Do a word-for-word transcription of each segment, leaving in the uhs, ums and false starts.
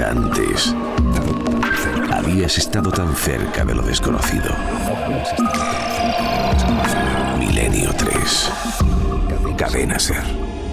nunca antes habías estado tan cerca de lo desconocido. Milenio tres. Cadena Ser.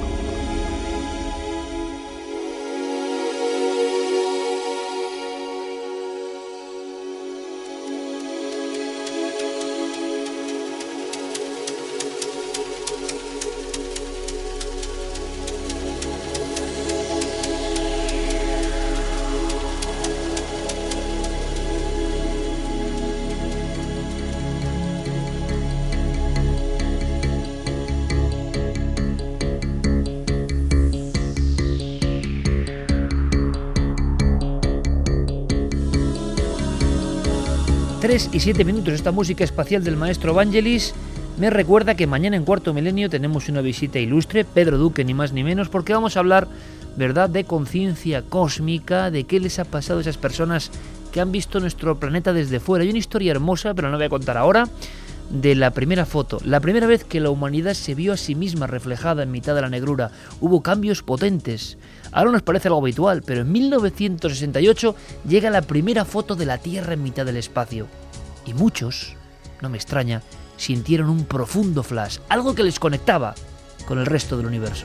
tres y siete minutos. Esta música espacial del maestro Vangelis me recuerda que mañana en Cuarto Milenio tenemos una visita ilustre, Pedro Duque ni más ni menos, porque vamos a hablar, ¿verdad?, de conciencia cósmica, de qué les ha pasado a esas personas que han visto nuestro planeta desde fuera. Hay una historia hermosa, pero no voy a contar ahora, de la primera foto, la primera vez que la humanidad se vio a sí misma reflejada en mitad de la negrura. Hubo cambios potentes. Ahora nos parece algo habitual, pero en mil novecientos sesenta y ocho llega la primera foto de la Tierra en mitad del espacio. Y muchos, no me extraña, sintieron un profundo flash, algo que les conectaba con el resto del universo.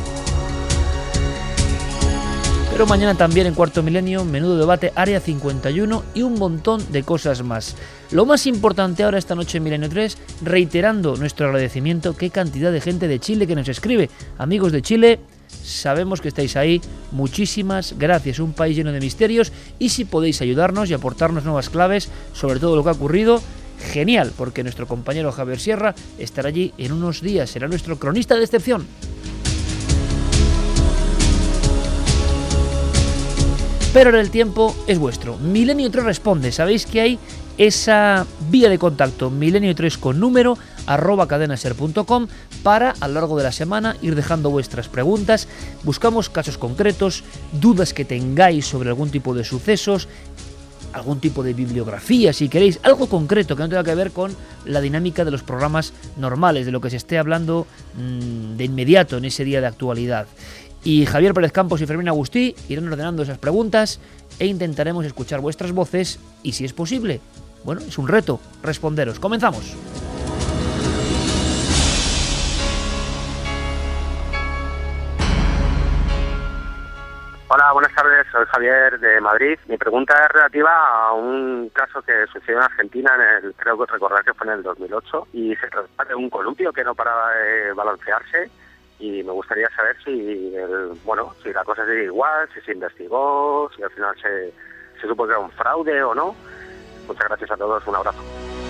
Pero mañana también en Cuarto Milenio, menudo debate, Área cincuenta y uno y un montón de cosas más. Lo más importante ahora esta noche en Milenio tres, reiterando nuestro agradecimiento, qué cantidad de gente de Chile que nos escribe. Amigos de Chile, sabemos que estáis ahí, muchísimas gracias, un país lleno de misterios, y si podéis ayudarnos y aportarnos nuevas claves sobre todo lo que ha ocurrido, genial, porque nuestro compañero Javier Sierra estará allí en unos días, será nuestro cronista de excepción. Pero ahora el tiempo es vuestro. Milenio tres responde. Sabéis que hay esa vía de contacto, milenio tres con número, arroba cadenaser punto com, para a lo largo de la semana ir dejando vuestras preguntas. Buscamos casos concretos, dudas que tengáis sobre algún tipo de sucesos, algún tipo de bibliografía, si queréis, algo concreto que no tenga que ver con la dinámica de los programas normales, de lo que se esté hablando mmm, de inmediato en ese día de actualidad. Y Javier Pérez Campos y Fermín Agustí irán ordenando esas preguntas e intentaremos escuchar vuestras voces y, si es posible, bueno, es un reto, responderos. ¡Comenzamos! Hola, buenas tardes, soy Javier de Madrid. Mi pregunta es relativa a un caso que sucedió en Argentina, en el, creo que recordar que fue en el dos mil ocho, y se trata de un columpio que no paraba de balancearse. Y me gustaría saber si el, bueno, si la cosa sigue igual, si se investigó, si al final se, se supo que era un fraude o no. Muchas gracias a todos, un abrazo.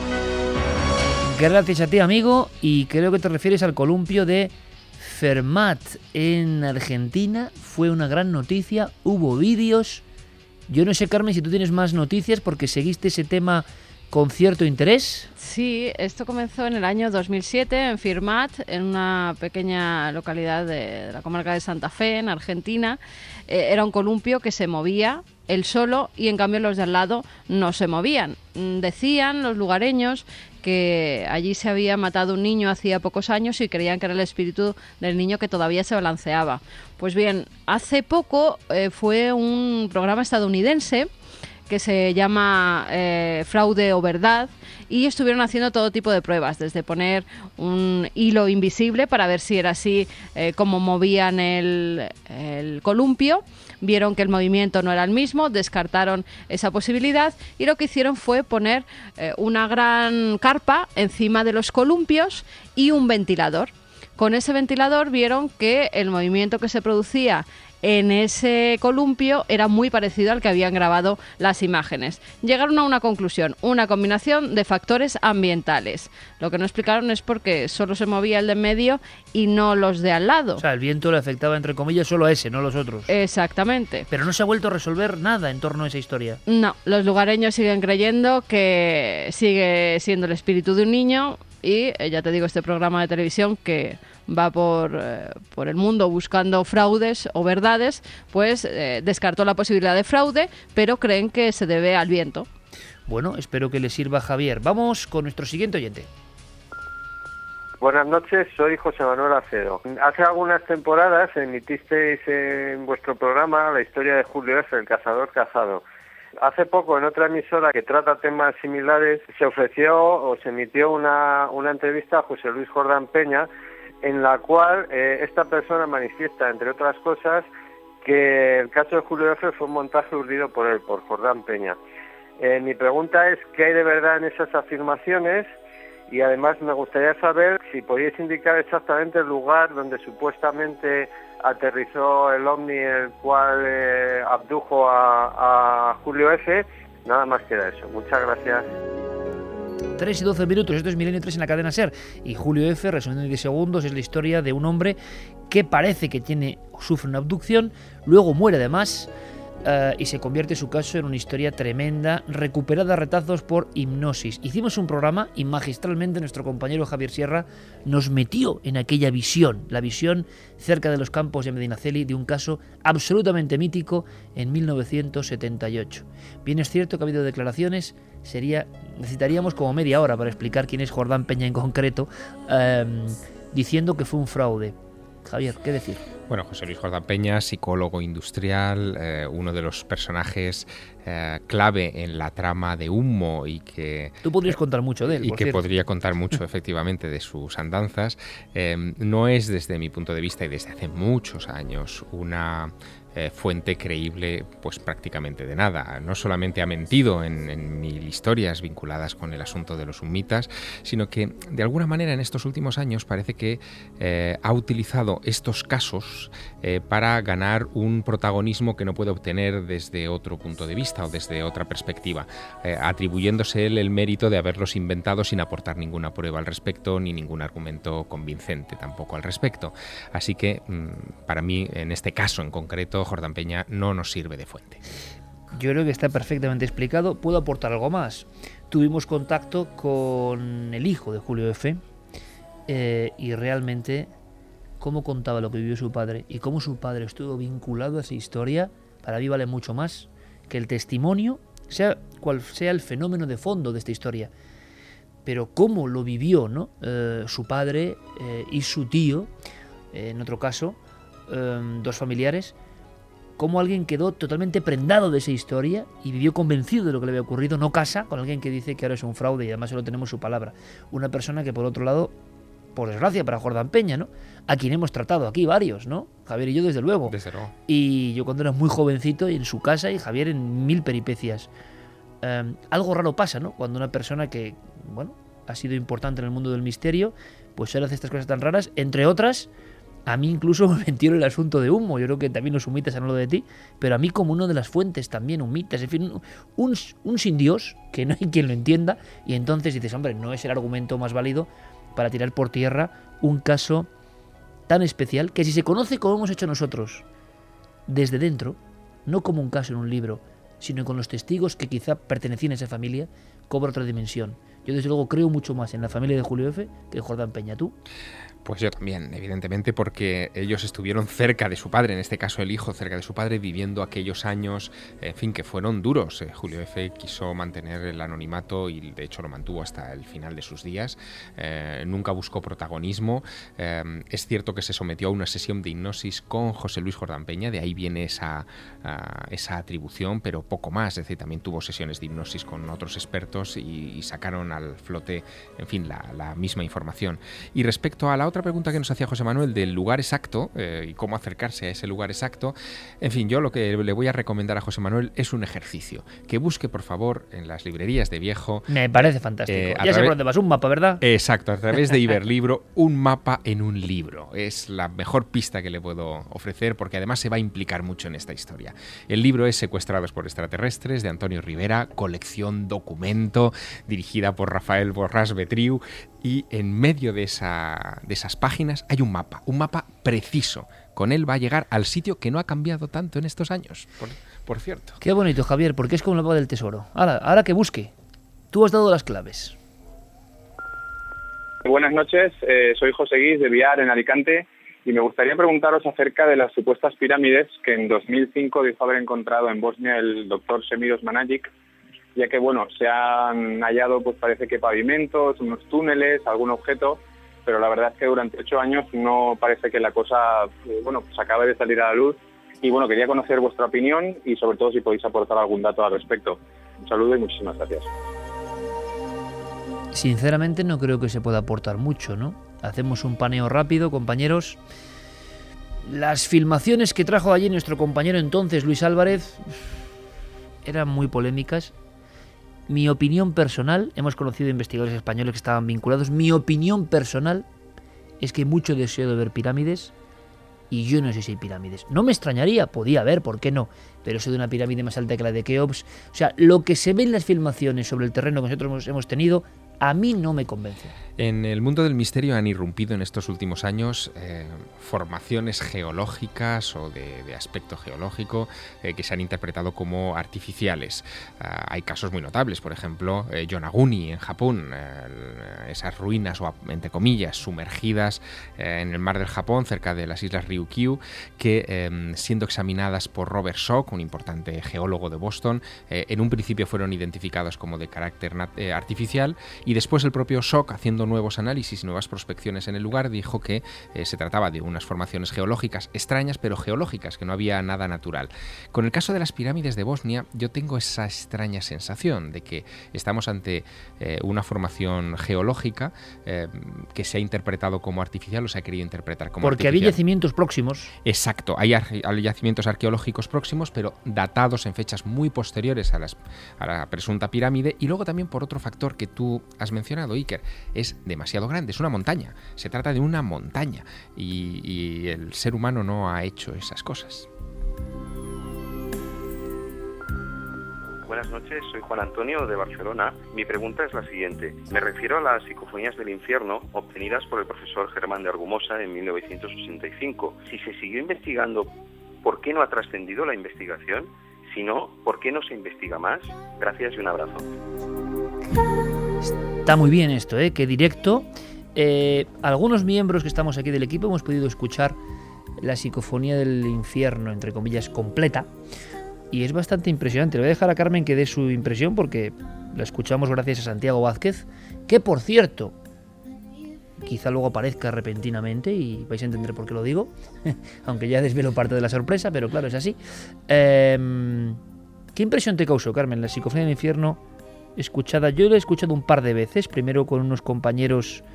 Gracias a ti, amigo, y creo que te refieres al columpio de Fermat en Argentina. Fue una gran noticia, hubo vídeos. Yo no sé, Carmen, si tú tienes más noticias porque seguiste ese tema con cierto interés. Sí, esto comenzó en el año dos mil siete en Firmat, en una pequeña localidad de, de la comarca de Santa Fe, en Argentina. Eh, era un columpio que se movía él solo y en cambio los de al lado no se movían. Decían los lugareños que allí se había matado un niño hacía pocos años y creían que era el espíritu del niño que todavía se balanceaba. Pues bien, hace poco eh, fue un programa estadounidense que se llama eh, Fraude o Verdad, y estuvieron haciendo todo tipo de pruebas, desde poner un hilo invisible para ver si era así eh, como movían el, el columpio. Vieron que el movimiento no era el mismo, descartaron esa posibilidad y lo que hicieron fue poner eh, una gran carpa encima de los columpios y un ventilador. Con ese ventilador vieron que el movimiento que se producía en ese columpio era muy parecido al que habían grabado las imágenes. Llegaron a una conclusión, una combinación de factores ambientales. Lo que no explicaron es por qué solo se movía el de en medio y no los de al lado. O sea, el viento le afectaba, entre comillas, solo a ese, no a los otros. Exactamente. Pero no se ha vuelto a resolver nada en torno a esa historia. No, los lugareños siguen creyendo que sigue siendo el espíritu de un niño y, eh, ya te digo, este programa de televisión que va por, eh, por el mundo buscando fraudes o verdades, pues eh, descartó la posibilidad de fraude, pero creen que se debe al viento. Bueno, espero que le sirva a Javier. Vamos con nuestro siguiente oyente. Buenas noches, soy José Manuel Acedo. Hace algunas temporadas emitisteis en vuestro programa la historia de Julio F., el cazador cazado. Hace poco, en otra emisora que trata temas similares, se ofreció o se emitió una, una entrevista a José Luis Jordán Peña, en la cual eh, esta persona manifiesta, entre otras cosas, que el caso de Julio F. fue un montaje urdido por él, por Jordán Peña. Eh, mi pregunta es, ¿qué hay de verdad en esas afirmaciones? Y además me gustaría saber si podíais indicar exactamente el lugar donde supuestamente aterrizó el ovni el cual eh, abdujo a, a Julio F. Nada más que eso. Muchas gracias. tres y doce minutos, esto es Milenio tres en la cadena SER. Y Julio F., resumiendo en diez segundos, es la historia de un hombre que parece que tiene sufre una abducción, luego muere además, Uh, y se convierte su caso en una historia tremenda, recuperada a retazos por hipnosis. Hicimos un programa y magistralmente nuestro compañero Javier Sierra nos metió en aquella visión, la visión cerca de los campos de Medinaceli de un caso absolutamente mítico en mil novecientos setenta y ocho. Bien es cierto que ha habido declaraciones, sería necesitaríamos como media hora para explicar quién es Jordán Peña en concreto, um, diciendo que fue un fraude. Javier, ¿qué decir? Bueno, José Luis Jordán Peña, psicólogo industrial, eh, uno de los personajes eh, clave en la trama de Humo y que... Tú podrías contar mucho de él, Y por que cierto. podría contar mucho, efectivamente, de sus andanzas. Eh, no es, desde mi punto de vista y desde hace muchos años, una... Eh, fuente creíble pues prácticamente de nada. No solamente ha mentido en, en mil historias vinculadas con el asunto de los humitas, sino que de alguna manera en estos últimos años parece que eh, ha utilizado estos casos eh, para ganar un protagonismo que no puede obtener desde otro punto de vista o desde otra perspectiva, eh, atribuyéndose él el mérito de haberlos inventado sin aportar ninguna prueba al respecto ni ningún argumento convincente tampoco al respecto. Así que mmm, para mí en este caso en concreto Jordán Peña no nos sirve de fuente. Yo creo que está perfectamente explicado. ¿Puedo aportar algo más? Tuvimos contacto con el hijo de Julio F. Eh, y realmente cómo contaba lo que vivió su padre y cómo su padre estuvo vinculado a esa historia, para mí vale mucho más que el testimonio, sea cual sea el fenómeno de fondo de esta historia. Pero cómo lo vivió, ¿no? Eh, su padre eh, y su tío, eh, en otro caso, eh, dos familiares, cómo alguien quedó totalmente prendado de esa historia y vivió convencido de lo que le había ocurrido, no casa con alguien que dice que ahora es un fraude y además solo tenemos su palabra. Una persona que, por otro lado, por desgracia para Jordán Peña, ¿no? A quien hemos tratado aquí varios, ¿no? Javier y yo, desde luego. Desde luego. Y yo cuando era muy jovencito y en su casa, y Javier en mil peripecias. Um, algo raro pasa, ¿no? Cuando una persona que, bueno, ha sido importante en el mundo del misterio, pues ahora hace estas cosas tan raras, entre otras... A mí incluso me metió el asunto de Humo. Yo creo que también los humitas han hablado de ti, pero a mí como una de las fuentes también, humitas, en fin, un, un sin Dios, que no hay quien lo entienda, y entonces dices, hombre, no es el argumento más válido para tirar por tierra un caso tan especial, que si se conoce como hemos hecho nosotros, desde dentro, no como un caso en un libro, sino con los testigos que quizá pertenecían a esa familia, cobra otra dimensión. Yo desde luego creo mucho más en la familia de Julio F. que en Jordán Peña. ¿Tú? Pues yo también, evidentemente, porque ellos estuvieron cerca de su padre, en este caso el hijo cerca de su padre, viviendo aquellos años, en fin, que fueron duros. Eh, Julio F. quiso mantener el anonimato y de hecho lo mantuvo hasta el final de sus días. Eh, nunca buscó protagonismo. Eh, es cierto que se sometió a una sesión de hipnosis con José Luis Jordán Peña, de ahí viene esa, uh, esa atribución, pero poco más. Es decir, también tuvo sesiones de hipnosis con otros expertos y, y sacaron al flote, en fin, la, la misma información. Y respecto a la otra pregunta que nos hacía José Manuel del lugar exacto eh, y cómo acercarse a ese lugar exacto, en fin, yo lo que le voy a recomendar a José Manuel es un ejercicio, que busque por favor en las librerías de viejo. Me parece fantástico. Eh, ya sé por dónde vas, un mapa, ¿verdad? Exacto, a través de Iberlibro, un mapa en un libro. Es la mejor pista que le puedo ofrecer porque además se va a implicar mucho en esta historia. El libro es Secuestrados por extraterrestres, de Antonio Rivera, colección documento, dirigida por Rafael Borràs Betriu, y en medio de, esa, de esas páginas hay un mapa, un mapa preciso. Con él va a llegar al sitio que no ha cambiado tanto en estos años, por, por cierto. Qué bonito, Javier, porque es como el mapa del tesoro. Ahora, ahora que busque. Tú has dado las claves. Buenas noches, eh, soy José Guis de Biar, en Alicante, y me gustaría preguntaros acerca de las supuestas pirámides que en dos mil cinco dijo haber encontrado en Bosnia el doctor Semiros Managic, ya que, bueno, se han hallado, pues parece que pavimentos, unos túneles, algún objeto, pero la verdad es que durante ocho años no parece que la cosa, eh, bueno, pues acabe de salir a la luz. Y bueno, quería conocer vuestra opinión y sobre todo si podéis aportar algún dato al respecto. Un saludo y muchísimas gracias. Sinceramente no creo que se pueda aportar mucho, ¿no? Hacemos un paneo rápido, compañeros. Las filmaciones que trajo allí nuestro compañero entonces, Luis Álvarez, eran muy polémicas. Mi opinión personal, hemos conocido investigadores españoles que estaban vinculados, mi opinión personal es que hay mucho deseo de ver pirámides y yo no sé si hay pirámides. No me extrañaría, podía haber, ¿por qué no? Pero eso de una pirámide más alta que la de Keops, o sea, lo que se ve en las filmaciones sobre el terreno que nosotros hemos tenido, a mí no me convence. En el mundo del misterio han irrumpido en estos últimos años eh, formaciones geológicas o de, de aspecto geológico eh, que se han interpretado como artificiales. Uh, hay casos muy notables, por ejemplo, eh, Yonaguni en Japón, eh, esas ruinas, o entre comillas, sumergidas eh, en el mar del Japón, cerca de las islas Ryukyu, que eh, siendo examinadas por Robert Schoch, un importante geólogo de Boston, eh, en un principio fueron identificados como de carácter eh, artificial, y después el propio Schoch, haciendo nuevos análisis y nuevas prospecciones en el lugar, dijo que eh, se trataba de unas formaciones geológicas extrañas, pero geológicas, que no había nada natural. Con el caso de las pirámides de Bosnia, yo tengo esa extraña sensación de que estamos ante eh, una formación geológica eh, que se ha interpretado como artificial o se ha querido interpretar como Porque artificial. había yacimientos próximos. Exacto, hay, hay yacimientos arqueológicos próximos, pero datados en fechas muy posteriores a, las, a la presunta pirámide, y luego también por otro factor que tú has mencionado, Iker, es demasiado grande, es una montaña, se trata de una montaña y, y el ser humano no ha hecho esas cosas. Buenas noches, soy Juan Antonio de Barcelona. Mi pregunta es la siguiente. Me refiero a las psicofonías del infierno obtenidas por el profesor Germán de Argumosa en mil novecientos sesenta y cinco. Si se siguió investigando, ¿por qué no ha trascendido la investigación? Si no, ¿por qué no se investiga más? Gracias y un abrazo. Está muy bien esto, ¿eh? Qué directo. Eh, algunos miembros que estamos aquí del equipo hemos podido escuchar la psicofonía del infierno, entre comillas, completa, y es bastante impresionante. Le voy a dejar a Carmen que dé su impresión porque la escuchamos gracias a Santiago Vázquez, que por cierto, quizá luego aparezca repentinamente y vais a entender por qué lo digo, aunque ya desvelo parte de la sorpresa, pero claro, es así. Eh, ¿Qué impresión te causó, Carmen, la psicofonía del infierno escuchada? Yo la he escuchado un par de veces, primero con unos compañeros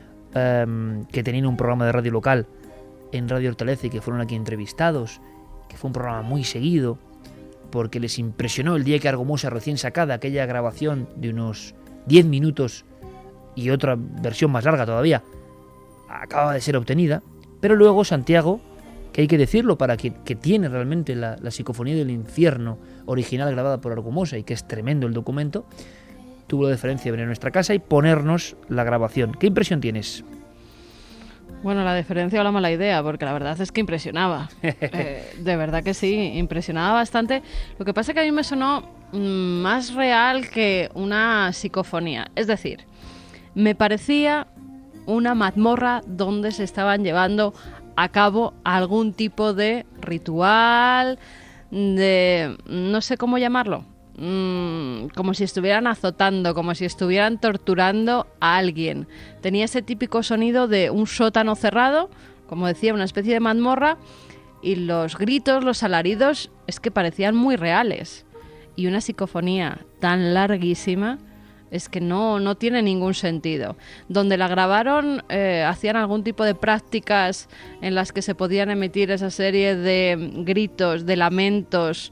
um, que tenían un programa de radio local en Radio Hortaleza y que fueron aquí entrevistados, que fue un programa muy seguido, porque les impresionó el día que Argumosa, recién sacada, aquella grabación de unos diez minutos y otra versión más larga todavía, acababa de ser obtenida, pero luego Santiago, que hay que decirlo, para que, que tiene realmente la, la psicofonía del infierno original grabada por Argumosa y que es tremendo el documento, tuvo la deferencia de venir a nuestra casa y ponernos la grabación. ¿Qué impresión tienes? Bueno, la deferencia o la mala idea, porque la verdad es que impresionaba. Eh, de verdad que sí, impresionaba bastante. Lo que pasa es que a mí me sonó mmm, más real que una psicofonía. Es decir, me parecía una mazmorra donde se estaban llevando a cabo algún tipo de ritual, de no sé cómo llamarlo, mm, como si estuvieran azotando, como si estuvieran torturando a alguien. Tenía ese típico sonido de un sótano cerrado, como decía, una especie de mazmorra, y los gritos, los alaridos, es que parecían muy reales. Y una psicofonía tan larguísima es que no, no tiene ningún sentido. Donde la grabaron eh, hacían algún tipo de prácticas en las que se podían emitir esa serie de gritos, de lamentos.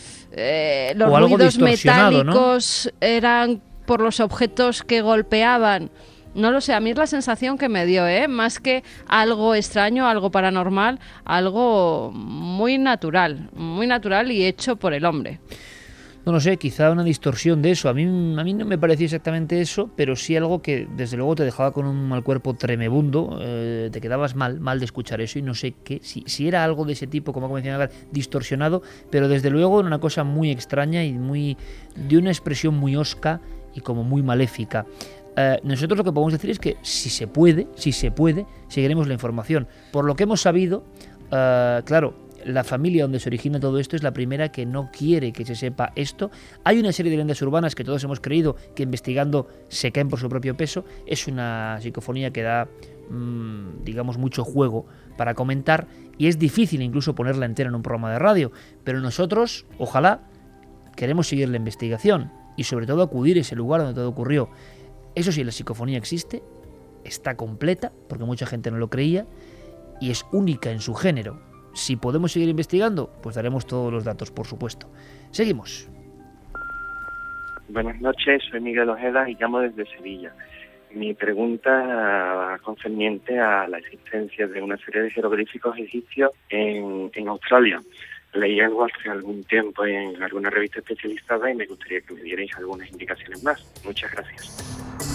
Eh, los ruidos metálicos, ¿no?, eran por los objetos que golpeaban. No lo sé, a mí es la sensación que me dio, ¿eh? Más que algo extraño, algo paranormal, algo muy natural, muy natural y hecho por el hombre. No lo sé, quizá una distorsión de eso. A mí, a mí no me parecía exactamente eso, pero sí algo que desde luego te dejaba con un mal cuerpo tremebundo, eh, te quedabas mal, mal de escuchar eso y no sé qué, si, si era algo de ese tipo, como mencionaba, distorsionado, pero desde luego era una cosa muy extraña y muy de una expresión muy hosca y como muy maléfica. Eh, nosotros lo que podemos decir es que si se puede, si se puede, seguiremos la información. Por lo que hemos sabido, eh, claro, la familia donde se origina todo esto es la primera que no quiere que se sepa esto. Hay una serie de leyendas urbanas que todos hemos creído que investigando se caen por su propio peso. Es una psicofonía que da mmm, digamos, mucho juego para comentar y es difícil incluso ponerla entera en un programa de radio. Pero nosotros, ojalá, queremos seguir la investigación y sobre todo acudir a ese lugar donde todo ocurrió. Eso sí, la psicofonía existe, está completa, porque mucha gente no lo creía, y es única en su género. Si podemos seguir investigando, pues daremos todos los datos, por supuesto. Seguimos. Buenas noches, soy Miguel Ojeda y llamo desde Sevilla. Mi pregunta concerniente a la existencia de una serie de jeroglíficos egipcios en, en Australia. Leí algo hace algún tiempo en alguna revista especializada y me gustaría que me dierais algunas indicaciones más. Muchas gracias.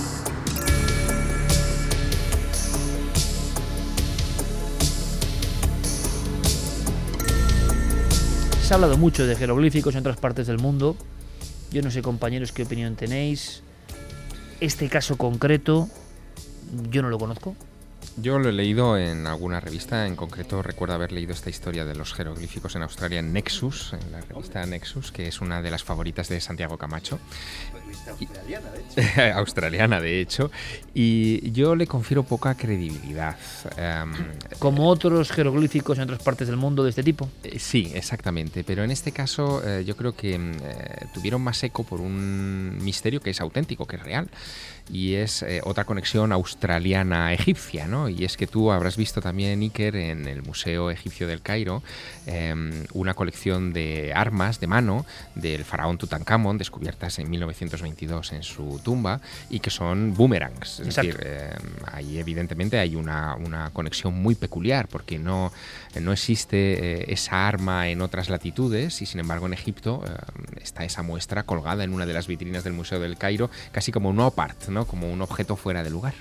Se ha hablado mucho de jeroglíficos en otras partes del mundo. Yo no sé, compañeros, qué opinión tenéis. Este caso concreto, yo no lo conozco. Yo lo he leído en alguna revista, en concreto recuerdo haber leído esta historia de los jeroglíficos en Australia en Nexus, en la revista Nexus, que es una de las favoritas de Santiago Camacho. Australiana, de hecho. Australiana, de hecho. Y yo le confiero poca credibilidad. Um, Como otros jeroglíficos en otras partes del mundo de este tipo. Eh, sí, exactamente. Pero en este caso eh, yo creo que eh, tuvieron más eco por un misterio que es auténtico, que es real. Y es eh, otra conexión australiana-egipcia, ¿no? Y es que tú habrás visto también, Iker, en el Museo Egipcio del Cairo, eh, una colección de armas de mano del faraón Tutankamón, descubiertas en mil novecientos veintidós en su tumba, y que son boomerangs. Es Exacto. decir, eh, ahí evidentemente hay una, una conexión muy peculiar, porque no, no existe eh, esa arma en otras latitudes, y sin embargo en Egipto eh, está esa muestra colgada en una de las vitrinas del Museo del Cairo, casi como un op art, ¿no? Como un objeto fuera de lugar.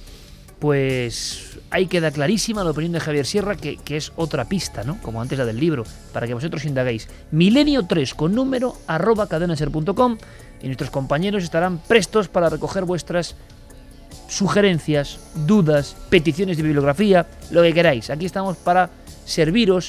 Pues ahí queda clarísima la opinión de Javier Sierra, que, que es otra pista, ¿no? Como antes la del libro, para que vosotros indaguéis. Milenio tres con número arroba cadenaser punto com y nuestros compañeros estarán prestos para recoger vuestras sugerencias, dudas, peticiones de bibliografía, lo que queráis. Aquí estamos para serviros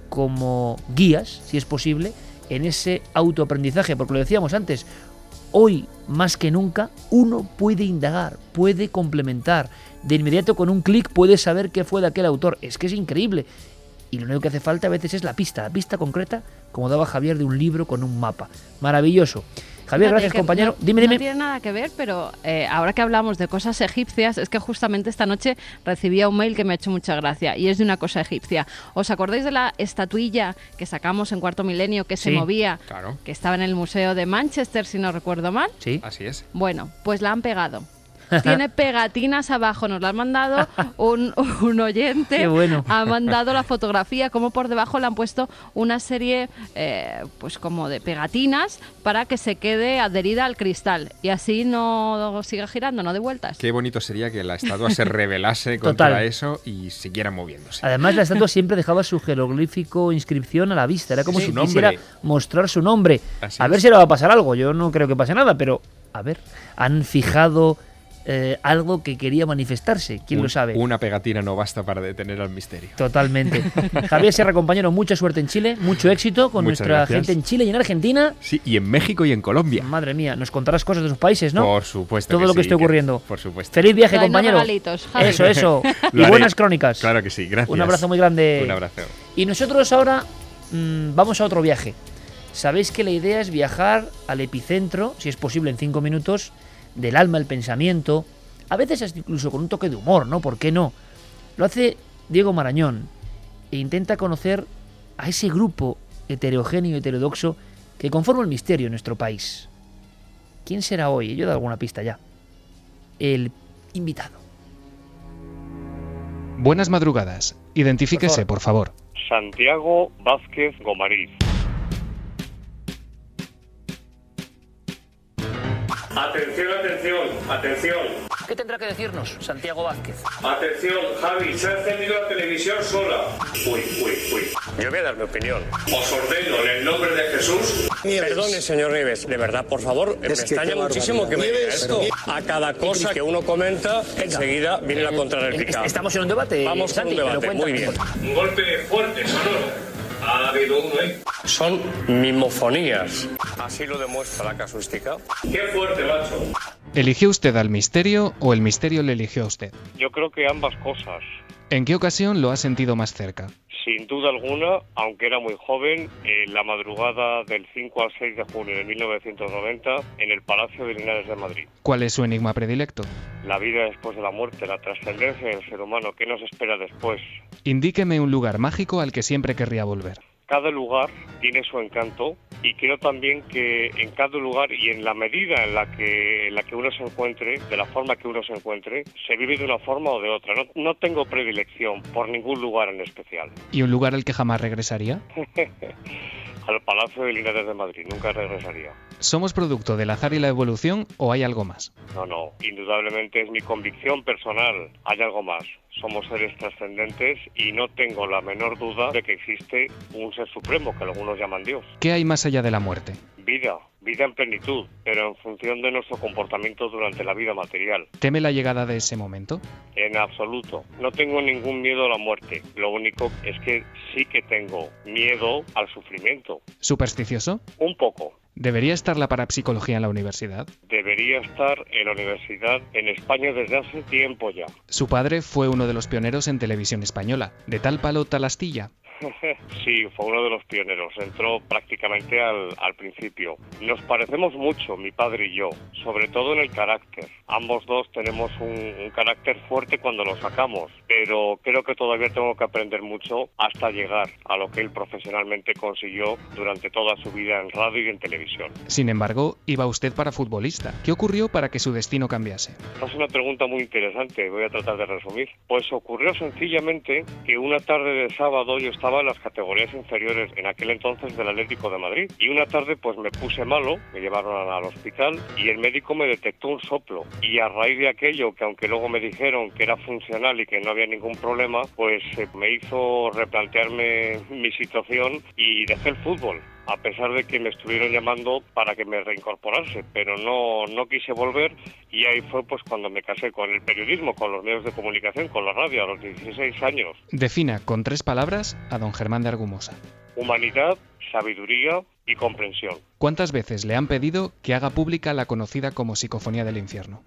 como guías, si es posible, en ese autoaprendizaje, porque lo decíamos antes, hoy más que nunca uno puede indagar, puede complementar, de inmediato con un clic puedes saber qué fue de aquel autor. Es que es increíble. Y lo único que hace falta a veces es la pista, la pista concreta, como daba Javier de un libro con un mapa. Maravilloso. Javier, Fíjate gracias, que compañero. No, dime, dime. No tiene nada que ver, pero eh, ahora que hablamos de cosas egipcias, es que justamente esta noche recibía un mail que me ha hecho mucha gracia y es de una cosa egipcia. ¿Os acordáis de la estatuilla que sacamos en Cuarto Milenio que se Sí, movía? claro. Que estaba en el Museo de Manchester, si no recuerdo mal. Sí. Así es. Bueno, pues la han pegado. Tiene pegatinas abajo, nos la han mandado un, un oyente. Qué bueno. Ha mandado la fotografía, como por debajo le han puesto una serie, eh, pues como de pegatinas para que se quede adherida al cristal y así no siga girando, no de vueltas. Qué bonito sería que la estatua se rebelase contra Total. eso y siguiera moviéndose. Además, la estatua siempre dejaba su jeroglífico inscripción a la vista. Era como Sí, si su nombre. quisiera mostrar su nombre. Así a ver es. si le va a pasar algo. Yo no creo que pase nada, pero a ver, han fijado eh, algo que quería manifestarse. ¿Quién Un- lo sabe? Una pegatina no basta para detener al misterio. Totalmente. Javier Sierra, compañero, mucha suerte en Chile, mucho éxito con Muchas nuestra gracias. gente en Chile y en Argentina. Sí, y en México y en Colombia. Madre mía, nos contarás cosas de sus países, ¿no? Por supuesto. Todo que lo que sí, esté ocurriendo. Por supuesto. Feliz viaje, Tráenos compañero. regalitos, Javi. Eso, eso. y Lo haré. buenas crónicas. Claro que sí, gracias. Un abrazo muy grande. Un abrazo. Y nosotros ahora mmm, vamos a otro viaje. Sabéis que la idea es viajar al epicentro, si es posible en cinco minutos, del alma, el pensamiento, a veces hasta incluso con un toque de humor, ¿no? ¿Por qué no? Lo hace Diego Marañón e intenta conocer a ese grupo heterogéneo y heterodoxo que conforma el misterio en nuestro país. ¿Quién será hoy? Yo he dado alguna pista ya. El invitado. Buenas madrugadas. Identifíquese, por favor. Santiago Vázquez Gomariz. Atención, atención, atención. ¿Qué tendrá que decirnos Santiago Vázquez? Atención, Javi, se ha encendido la televisión sola. Uy, uy, uy. Yo voy a dar mi opinión. Os ordeno en el nombre de Jesús. Perdone, señor Nieves, de verdad, por favor, me extraña muchísimo que me diga esto. A cada cosa que uno comenta, enseguida viene la contrarréplica. Estamos en un debate, Vamos con Santi, un pero debate, cuenta, muy bien. cuenta. Un golpe fuerte, sonoro. Ha habido uno, ¿eh? Son mimofonías. Así lo demuestra la casuística. Qué fuerte, macho. ¿Eligió usted al misterio o el misterio le eligió a usted? Yo creo que ambas cosas. ¿En qué ocasión lo ha sentido más cerca? Sin duda alguna, aunque era muy joven, en la madrugada del cinco al seis de junio de mil novecientos noventa, en el Palacio de Linares de Madrid. ¿Cuál es su enigma predilecto? La vida después de la muerte, la trascendencia del ser humano, ¿qué nos espera después? Indíqueme un lugar mágico al que siempre querría volver. Cada lugar tiene su encanto y creo también que en cada lugar y en la medida en la que en la que uno se encuentre, de la forma que uno se encuentre, se vive de una forma o de otra. No, no tengo predilección por ningún lugar en especial. ¿Y un lugar al que jamás regresaría? Al Palacio de Linares de Madrid, nunca regresaría. ¿Somos producto del azar y la evolución o hay algo más? No, no, indudablemente es mi convicción personal, hay algo más. Somos seres trascendentes y no tengo la menor duda de que existe un ser supremo, que algunos llaman Dios. ¿Qué hay más allá de la muerte? Vida, vida en plenitud, pero en función de nuestro comportamiento durante la vida material. ¿Teme la llegada de ese momento? En absoluto. No tengo ningún miedo a la muerte. Lo único es que sí que tengo miedo al sufrimiento. ¿Supersticioso? Un poco. ¿Debería estar la parapsicología en la universidad? Debería estar en la universidad en España desde hace tiempo ya. Su padre fue uno de los pioneros en televisión española. ¿De tal palo tal astilla? Sí, fue uno de los pioneros. Entró prácticamente al, al principio. Nos parecemos mucho, mi padre y yo, sobre todo en el carácter. Ambos dos tenemos un, un carácter fuerte cuando lo sacamos, pero creo que todavía tengo que aprender mucho hasta llegar a lo que él profesionalmente consiguió durante toda su vida en radio y en televisión. Sin embargo, iba usted para futbolista. ¿Qué ocurrió para que su destino cambiase? Es una pregunta muy interesante, voy a tratar de resumir. Pues ocurrió sencillamente que una tarde de sábado yo estaba en las categorías inferiores en aquel entonces del Atlético de Madrid y una tarde pues me puse malo, me llevaron al hospital y el médico me detectó un soplo y a raíz de aquello, que aunque luego me dijeron que era funcional y que no había ningún problema, pues eh, me hizo replantearme mi situación y dejé el fútbol, a pesar de que me estuvieron llamando para que me reincorporase, pero no, no quise volver y ahí fue pues cuando me casé con el periodismo, con los medios de comunicación, con la radio a los dieciséis años. Defina con tres palabras a don Germán de Argumosa. Humanidad, sabiduría y comprensión. ¿Cuántas veces le han pedido que haga pública la conocida como Psicofonía del Infierno?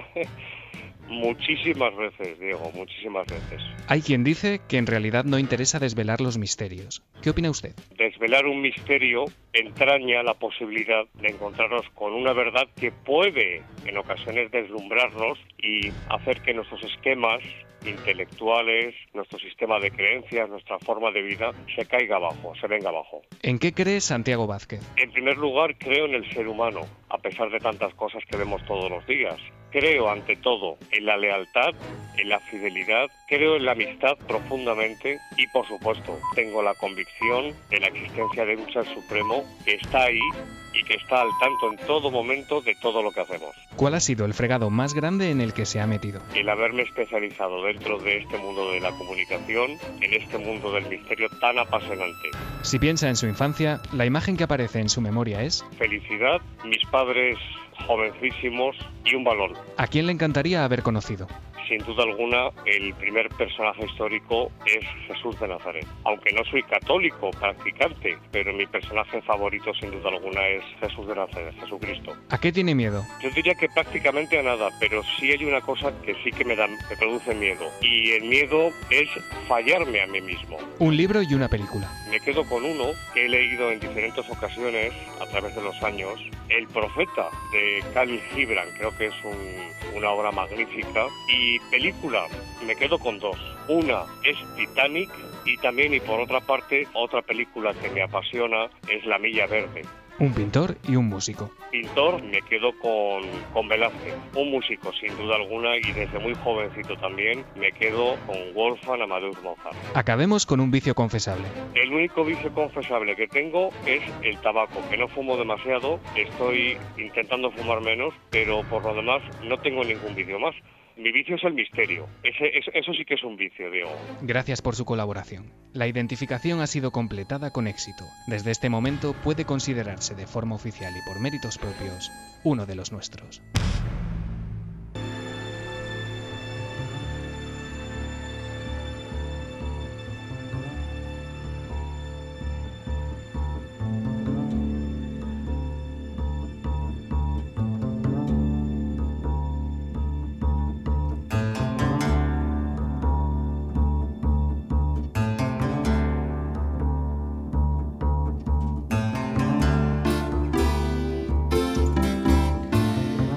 Muchísimas veces, Diego, muchísimas veces. Hay quien dice que en realidad no interesa desvelar los misterios. ¿Qué opina usted? Desvelar un misterio entraña la posibilidad de encontrarnos con una verdad que puede, en ocasiones, deslumbrarnos y hacer que nuestros esquemas intelectuales, nuestro sistema de creencias, nuestra forma de vida, se caiga abajo, se venga abajo. ¿En qué cree Santiago Vázquez? En primer lugar, creo en el ser humano, a pesar de tantas cosas que vemos todos los días. Creo, ante todo, en la lealtad, en la fidelidad, creo en la amistad profundamente y, por supuesto, tengo la convicción de la existencia de un ser supremo que está ahí y que está al tanto en todo momento de todo lo que hacemos. ¿Cuál ha sido el fregado más grande en el que se ha metido? El haberme especializado dentro de este mundo de la comunicación, en este mundo del misterio tan apasionante. Si piensa en su infancia, la imagen que aparece en su memoria es... Felicidad, mis padres jovencísimos y un balón. ¿A quién le encantaría haber conocido? Sin duda alguna, el primer personaje histórico es Jesús de Nazaret. Aunque no soy católico practicante, pero mi personaje favorito sin duda alguna es Jesús de Nazaret, Jesucristo. ¿A qué tiene miedo? Yo diría que prácticamente a nada, pero sí hay una cosa que sí que me, da, me produce miedo. Y el miedo es fallarme a mí mismo. Un libro y una película. Me quedo con uno que he leído en diferentes ocasiones a través de los años. El Profeta, de Khalil Gibran, creo que es un, una obra magnífica. Y película, me quedo con dos. Una es Titanic y también, y por otra parte, otra película que me apasiona es La Milla Verde. Un pintor y un músico. Pintor, me quedo con, con Velázquez. Un músico, sin duda alguna, y desde muy jovencito también, me quedo con Wolfgang Amadeus Mozart. Acabemos con un vicio confesable. El único vicio confesable que tengo es el tabaco, que no fumo demasiado, estoy intentando fumar menos, pero por lo demás no tengo ningún vicio más. Mi vicio es el misterio. Ese, eso, eso sí que es un vicio, Diego. Gracias por su colaboración. La identificación ha sido completada con éxito. Desde este momento puede considerarse de forma oficial y por méritos propios uno de los nuestros.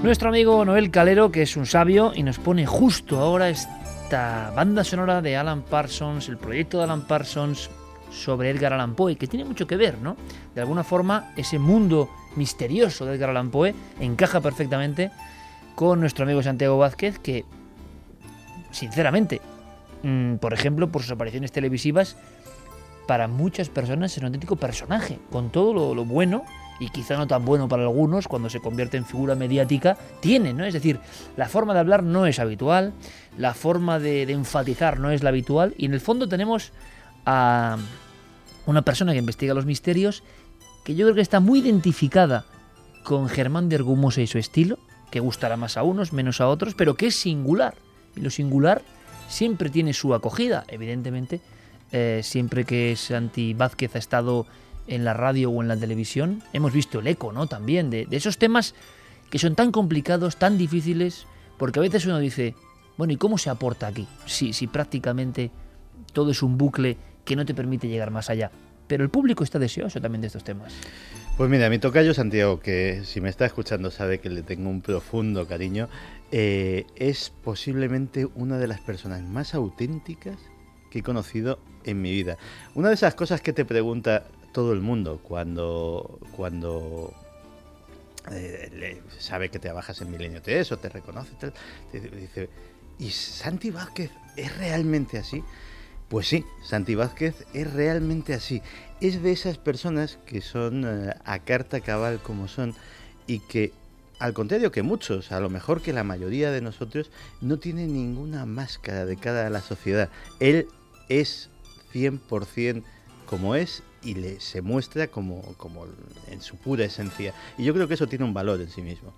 Nuestro amigo Noel Calero, que es un sabio, y nos pone justo ahora esta banda sonora de Alan Parsons, el proyecto de Alan Parsons sobre Edgar Allan Poe, que tiene mucho que ver, ¿no? De alguna forma, ese mundo misterioso de Edgar Allan Poe encaja perfectamente con nuestro amigo Santiago Vázquez, que, sinceramente, mmm, por ejemplo, por sus apariciones televisivas, para muchas personas es un auténtico personaje, con todo lo, lo bueno, y quizá no tan bueno para algunos, cuando se convierte en figura mediática, tiene, ¿no? Es decir, la forma de hablar no es habitual, la forma de, de enfatizar no es la habitual, y en el fondo tenemos a una persona que investiga los misterios, que yo creo que está muy identificada con Germán de Argumosa y su estilo, que gustará más a unos, menos a otros, pero que es singular, y lo singular siempre tiene su acogida, evidentemente. Eh, siempre que Santi Vázquez ha estado en la radio o en la televisión, hemos visto el eco, ¿no? También de, de esos temas que son tan complicados, tan difíciles, porque a veces uno dice, bueno, ¿y cómo se aporta aquí? Si, si prácticamente todo es un bucle que no te permite llegar más allá. Pero el público está deseoso también de estos temas. Pues mira, mi tocayo Santiago, que si me está escuchando sabe que le tengo un profundo cariño, eh, es posiblemente una de las personas más auténticas que he conocido en mi vida. Una de esas cosas que te pregunta todo el mundo cuando cuando eh, le, sabe que te bajas en Milenio tres o te reconoce, te, te dice, ¿y Santi Vázquez es realmente así? Pues sí, Santi Vázquez es realmente así. Es de esas personas que son eh, a carta cabal como son, y que, al contrario que muchos, a lo mejor que la mayoría de nosotros, no tiene ninguna máscara de cara a la sociedad. Él es cien por ciento como es y le, se muestra como, como en su pura esencia. Y yo creo que eso tiene un valor en sí mismo.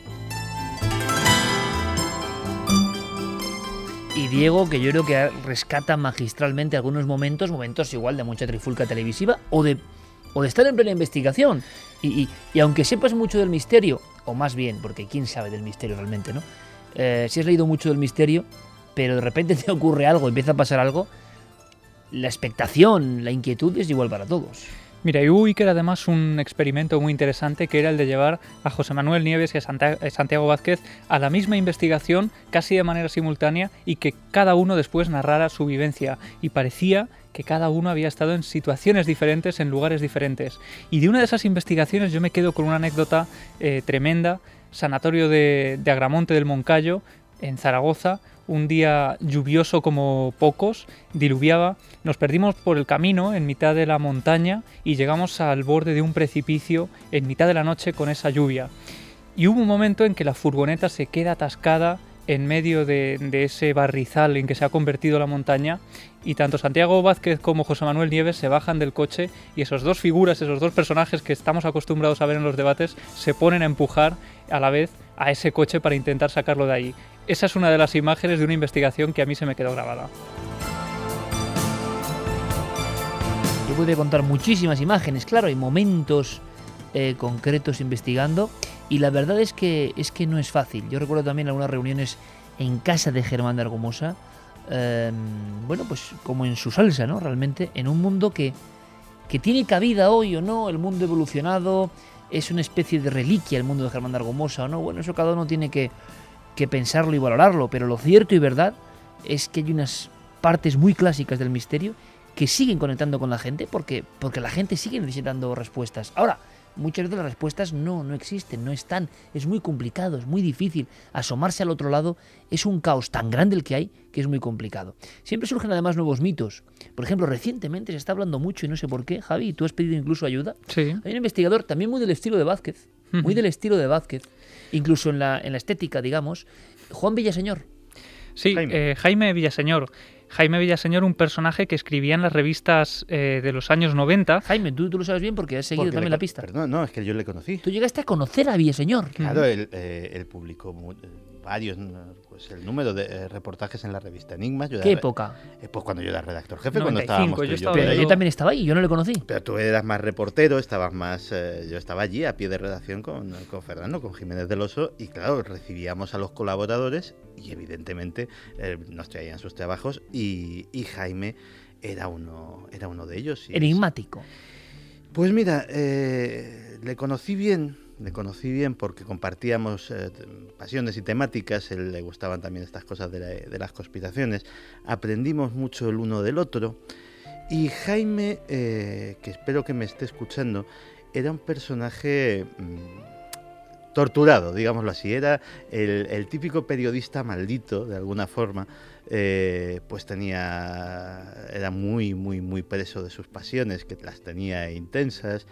Y Diego, que yo creo que rescata magistralmente algunos momentos, momentos igual de mucha trifulca televisiva o de, o de estar en plena investigación. Y, y, y aunque sepas mucho del misterio, o más bien, porque quién sabe del misterio realmente, ¿no? Eh, si has leído mucho del misterio, pero de repente te ocurre algo, empieza a pasar algo, la expectación, la inquietud es igual para todos. Mira, y hubo Iker además un experimento muy interesante, que era el de llevar a José Manuel Nieves y a Santiago Vázquez a la misma investigación casi de manera simultánea, y que cada uno después narrara su vivencia, y parecía que cada uno había estado en situaciones diferentes, en lugares diferentes. Y de una de esas investigaciones yo me quedo con una anécdota eh, tremenda. Sanatorio de, de Agramonte del Moncayo, en Zaragoza, un día lluvioso como pocos, diluviaba, nos perdimos por el camino en mitad de la montaña y llegamos al borde de un precipicio en mitad de la noche con esa lluvia. Y hubo un momento en que la furgoneta se queda atascada en medio de, de ese barrizal en que se ha convertido la montaña, y tanto Santiago Vázquez como José Manuel Nieves se bajan del coche, y esos dos figuras, esos dos personajes que estamos acostumbrados a ver en los debates, se ponen a empujar a la vez a ese coche para intentar sacarlo de ahí. Esa es una de las imágenes de una investigación que a mí se me quedó grabada. Yo pude contar muchísimas imágenes, claro, hay momentos eh, concretos investigando, y la verdad es que, es que no es fácil. Yo recuerdo también algunas reuniones en casa de Germán de Argumosa, eh, bueno, pues como en su salsa, ¿no? Realmente, en un mundo que, que tiene cabida hoy o no, el mundo evolucionado, es una especie de reliquia el mundo de Germán de Argumosa o no, bueno, eso cada uno tiene que, que pensarlo y valorarlo, pero lo cierto y verdad es que hay unas partes muy clásicas del misterio que siguen conectando con la gente, porque, porque la gente sigue necesitando respuestas. Ahora, muchas de las respuestas no, no existen, no están, es muy complicado, es muy difícil. Asomarse al otro lado es un caos tan grande el que hay que es muy complicado. Siempre surgen además nuevos mitos. Por ejemplo, recientemente se está hablando mucho, y no sé por qué, Javi, tú has pedido incluso ayuda. Sí. Hay un investigador también muy del estilo de Vázquez, uh-huh. muy del estilo de Vázquez, incluso en la, en la estética, digamos, Juan Villaseñor. Sí, Jaime, eh, Jaime Villaseñor. Jaime Villaseñor, un personaje que escribía en las revistas eh, de los años noventa. Jaime, tú, tú lo sabes bien porque has seguido porque también le, la pista. Perdón, no, es que yo le conocí. Tú llegaste a conocer a Villaseñor. Claro, él, eh, él publicó muy, varios, pues el número de eh, reportajes en la revista Enigmas. Yo ¿Qué era, época? Eh, pues cuando yo era redactor jefe, noventa y cinco, cuando estábamos yo tú y yo. Pero yo, yo también estaba ahí, yo no le conocí. Pero tú eras más reportero, estabas más... Eh, yo estaba allí a pie de redacción con, con Fernando, con Jiménez del Oso, y claro, recibíamos a los colaboradores y evidentemente eh, nos traían sus trabajos, y, y Jaime era uno, era uno de ellos. Y enigmático. Pues mira, eh, le conocí bien le conocí bien porque compartíamos eh, pasiones y temáticas, a él le gustaban también estas cosas de, la, de las conspiraciones, aprendimos mucho el uno del otro, y Jaime, eh, que espero que me esté escuchando, era un personaje mmm, torturado, digámoslo así, era el, el típico periodista maldito, de alguna forma. Eh, pues tenía, era muy, muy, muy preso de sus pasiones, que las tenía intensas,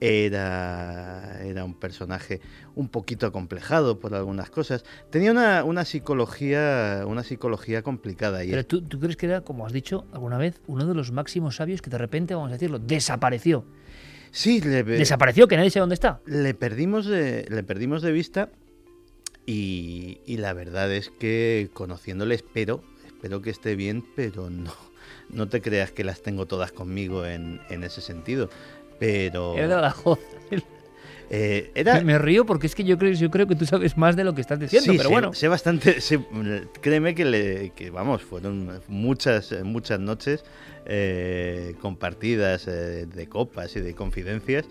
era, era un personaje un poquito acomplejado por algunas cosas, tenía una, una psicología, una psicología complicada. Y Pero tú, tú crees que era, como has dicho alguna vez, uno de los máximos sabios que de repente, vamos a decirlo, desapareció. Sí, le, desapareció, que nadie sabe dónde está. Le perdimos de, le perdimos de vista y, y la verdad es que conociéndole espero Espero que esté bien, pero no, no te creas que las tengo todas conmigo en, en ese sentido. Pero... Era de la joda. Eh, era... Me río porque es que yo creo, yo creo que tú sabes más de lo que estás diciendo, sí, pero sé, bueno. sé bastante, sé, créeme que, le, que, vamos, fueron muchas, muchas noches eh, compartidas eh, de copas y de confidencias.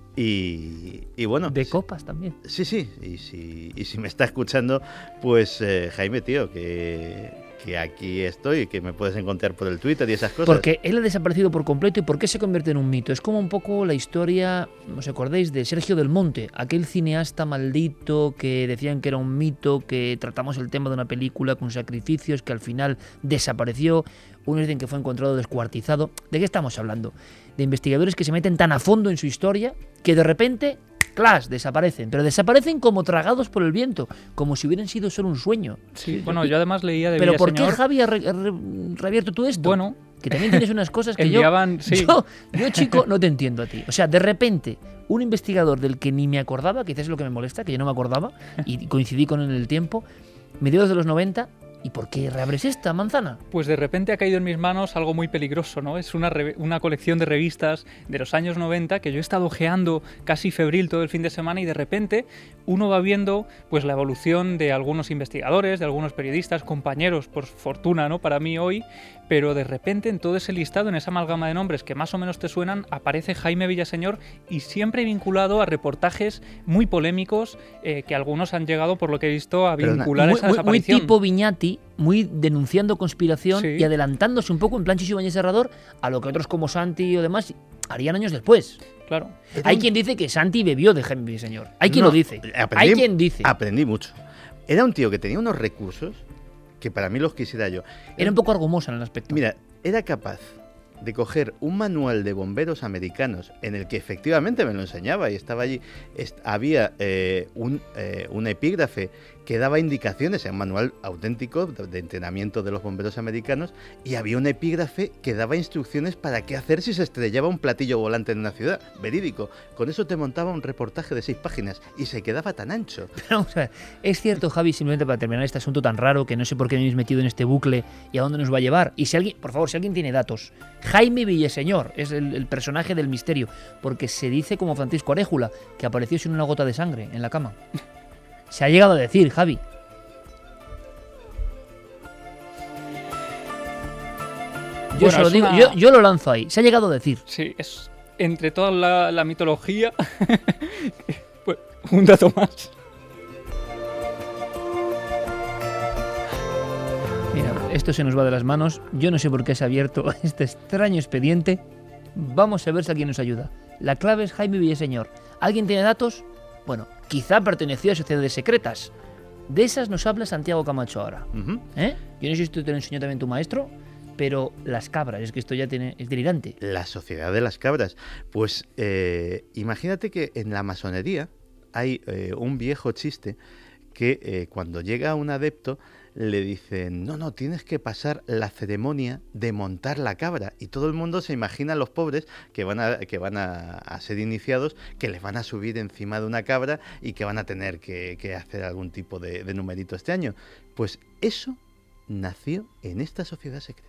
Y, y bueno... De copas también. Sí, sí, y si, y si me está escuchando, pues eh, Jaime, tío, que... que aquí estoy, que me puedes encontrar por el Twitter y esas cosas. Porque él ha desaparecido por completo. ¿Y por qué se convierte en un mito? Es como un poco la historia, ¿os acordáis? De Sergio Del Monte, aquel cineasta maldito que decían que era un mito, que tratamos el tema de una película con sacrificios, que al final desapareció. Unos dicen que fue encontrado descuartizado. ¿De qué estamos hablando? De investigadores que se meten tan a fondo en su historia que de repente... Clash, desaparecen, pero desaparecen como tragados por el viento, como si hubieran sido solo un sueño. Sí, bueno, yo además leía de ¿Pero por Villaseñor... qué, Javi, ha re, re, reabierto tú esto? Bueno... Que también tienes unas cosas que enviaban, yo, sí. yo... Yo, chico, no te entiendo a ti. O sea, de repente, un investigador del que ni me acordaba, quizás es lo que me molesta, que yo no me acordaba, y coincidí con él en el tiempo, mediados de los noventa... ¿Y por qué reabres esta manzana? Pues de repente ha caído en mis manos algo muy peligroso, ¿no? Es una, una colección de revistas de los años noventa que yo he estado ojeando casi febril todo el fin de semana y de repente uno va viendo pues la evolución de algunos investigadores, de algunos periodistas, compañeros, por fortuna, ¿no? Para mí hoy, pero de repente en todo ese listado, en esa amalgama de nombres que más o menos te suenan, aparece Jaime Villaseñor y siempre vinculado a reportajes muy polémicos eh, que algunos han llegado, por lo que he visto, a vincular muy, esa muy, desaparición. Muy tipo Viñati, muy denunciando conspiración sí. y adelantándose un poco en plan Chicho Ibáñez Serrador a lo que otros como Santi o demás harían años después. Claro. Hay quien dice que Santi bebió de Jaime Villaseñor. Hay quien no, lo dice. Aprendí, Hay quien dice. Aprendí mucho. Era un tío que tenía unos recursos que para mí los quisiera yo. Era un poco argomosa en el aspecto. Mira, era capaz de coger un manual de bomberos americanos en el que efectivamente me lo enseñaba y estaba allí, est- había eh, un, eh, un epígrafe que daba indicaciones, era un manual auténtico de entrenamiento de los bomberos americanos, y había un epígrafe que daba instrucciones para qué hacer si se estrellaba un platillo volante en una ciudad, verídico. Con eso te montaba un reportaje de seis páginas y se quedaba tan ancho. Pero vamos a ver, es cierto, Javi, simplemente para terminar este asunto tan raro que no sé por qué me habéis metido en este bucle y a dónde nos va a llevar. Y si alguien, por favor, si alguien tiene datos, Jaime Villaseñor es el, el personaje del misterio, porque se dice como Francisco Aréjula, que apareció sin una gota de sangre en la cama. Se ha llegado a decir, Javi. Yo Bueno, se lo digo, una... yo, yo lo lanzo ahí. Se ha llegado a decir. Sí, es entre toda la, la mitología, pues, un dato más. Mira, esto se nos va de las manos. Yo no sé por qué se ha abierto este extraño expediente. Vamos a ver si alguien nos ayuda. La clave es Jaime Villaseñor. ¿Alguien tiene datos? Bueno, quizá perteneció a sociedades secretas. De esas nos habla Santiago Camacho ahora. Uh-huh. ¿Eh? Yo no sé si esto te lo enseñó también tu maestro, pero las cabras, es que esto ya tiene, es delirante. La sociedad de las cabras. Pues eh, imagínate que en la masonería hay eh, un viejo chiste que eh, cuando llega un adepto le dicen, no, no, tienes que pasar la ceremonia de montar la cabra. Y todo el mundo se imagina a los pobres que van a, que van a, a ser iniciados, que les van a subir encima de una cabra y que van a tener que, que hacer algún tipo de, de numerito este año. Pues eso nació en esta sociedad secreta.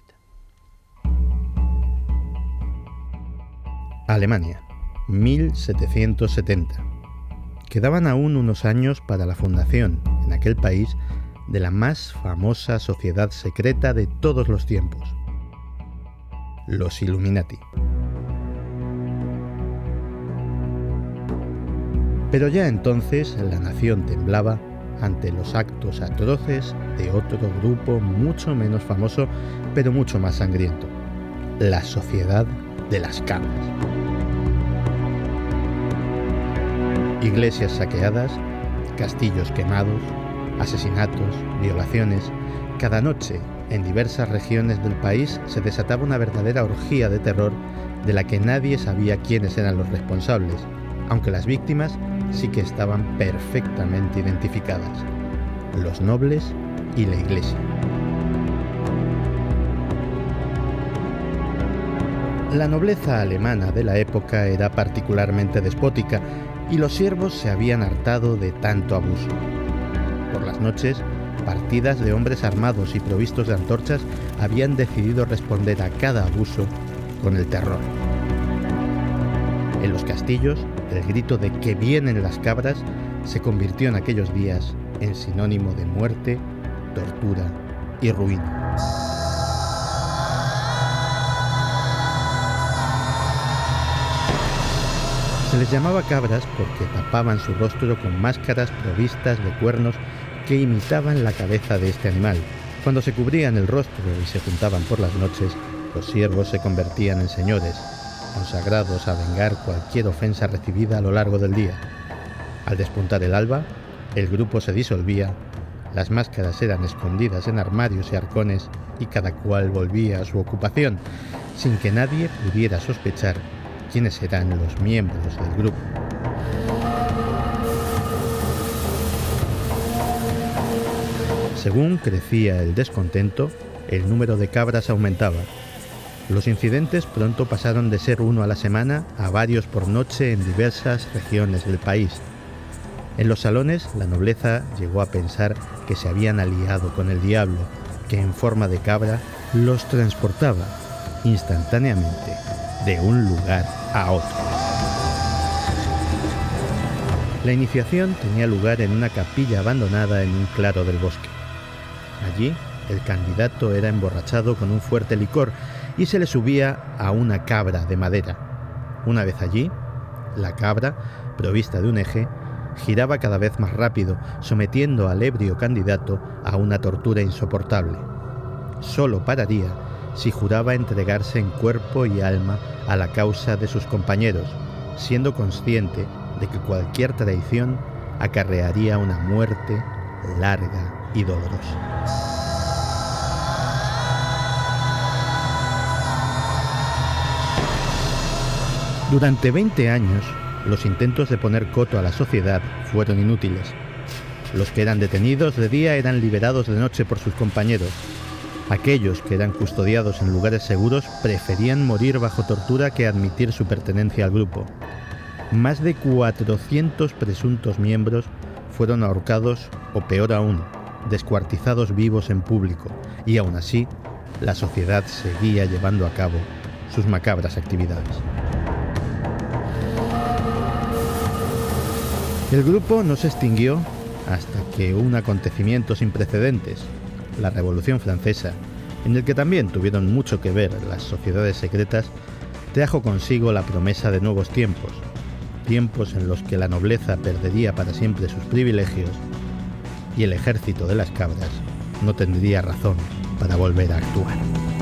Alemania, mil setecientos setenta. Quedaban aún unos años para la fundación, en aquel país, de la más famosa sociedad secreta de todos los tiempos, los Illuminati. Pero ya entonces la nación temblaba ante los actos atroces de otro grupo mucho menos famoso, pero mucho más sangriento: la Sociedad de las Cabras. Iglesias saqueadas, castillos quemados, asesinatos, violaciones. Cada noche, en diversas regiones del país, se desataba una verdadera orgía de terror de la que nadie sabía quiénes eran los responsables, aunque las víctimas sí que estaban perfectamente identificadas: los nobles y la Iglesia. La nobleza alemana de la época era particularmente despótica y los siervos se habían hartado de tanto abuso. Por las noches, partidas de hombres armados y provistos de antorchas habían decidido responder a cada abuso con el terror. En los castillos, el grito de "que vienen las cabras" se convirtió en aquellos días en sinónimo de muerte, tortura y ruina. Se les llamaba cabras porque tapaban su rostro con máscaras provistas de cuernos que imitaban la cabeza de este animal. Cuando se cubrían el rostro y se juntaban por las noches, los siervos se convertían en señores, consagrados a vengar cualquier ofensa recibida a lo largo del día. Al despuntar el alba, el grupo se disolvía, las máscaras eran escondidas en armarios y arcones y cada cual volvía a su ocupación, sin que nadie pudiera sospechar quiénes eran los miembros del grupo. Según crecía el descontento, el número de cabras aumentaba. Los incidentes pronto pasaron de ser uno a la semana a varios por noche en diversas regiones del país. En los salones, la nobleza llegó a pensar que se habían aliado con el diablo, que en forma de cabra los transportaba instantáneamente de un lugar a otro. La iniciación tenía lugar en una capilla abandonada en un claro del bosque. Allí, el candidato era emborrachado con un fuerte licor y se le subía a una cabra de madera. Una vez allí, la cabra, provista de un eje, giraba cada vez más rápido, sometiendo al ebrio candidato a una tortura insoportable. Solo pararía si juraba entregarse en cuerpo y alma a la causa de sus compañeros, siendo consciente de que cualquier traición acarrearía una muerte larga y dolorosa. Durante veinte años, los intentos de poner coto a la sociedad fueron inútiles. Los que eran detenidos de día eran liberados de noche por sus compañeros. Aquellos que eran custodiados en lugares seguros preferían morir bajo tortura que admitir su pertenencia al grupo. Más de cuatrocientos presuntos miembros fueron ahorcados o, peor aún, descuartizados vivos en público, y aún así, la sociedad seguía llevando a cabo sus macabras actividades. El grupo no se extinguió hasta que un acontecimiento sin precedentes, la Revolución Francesa, en el que también tuvieron mucho que ver las sociedades secretas, trajo consigo la promesa de nuevos tiempos, tiempos en los que la nobleza perdería para siempre sus privilegios y el ejército de las cabras no tendría razón para volver a actuar.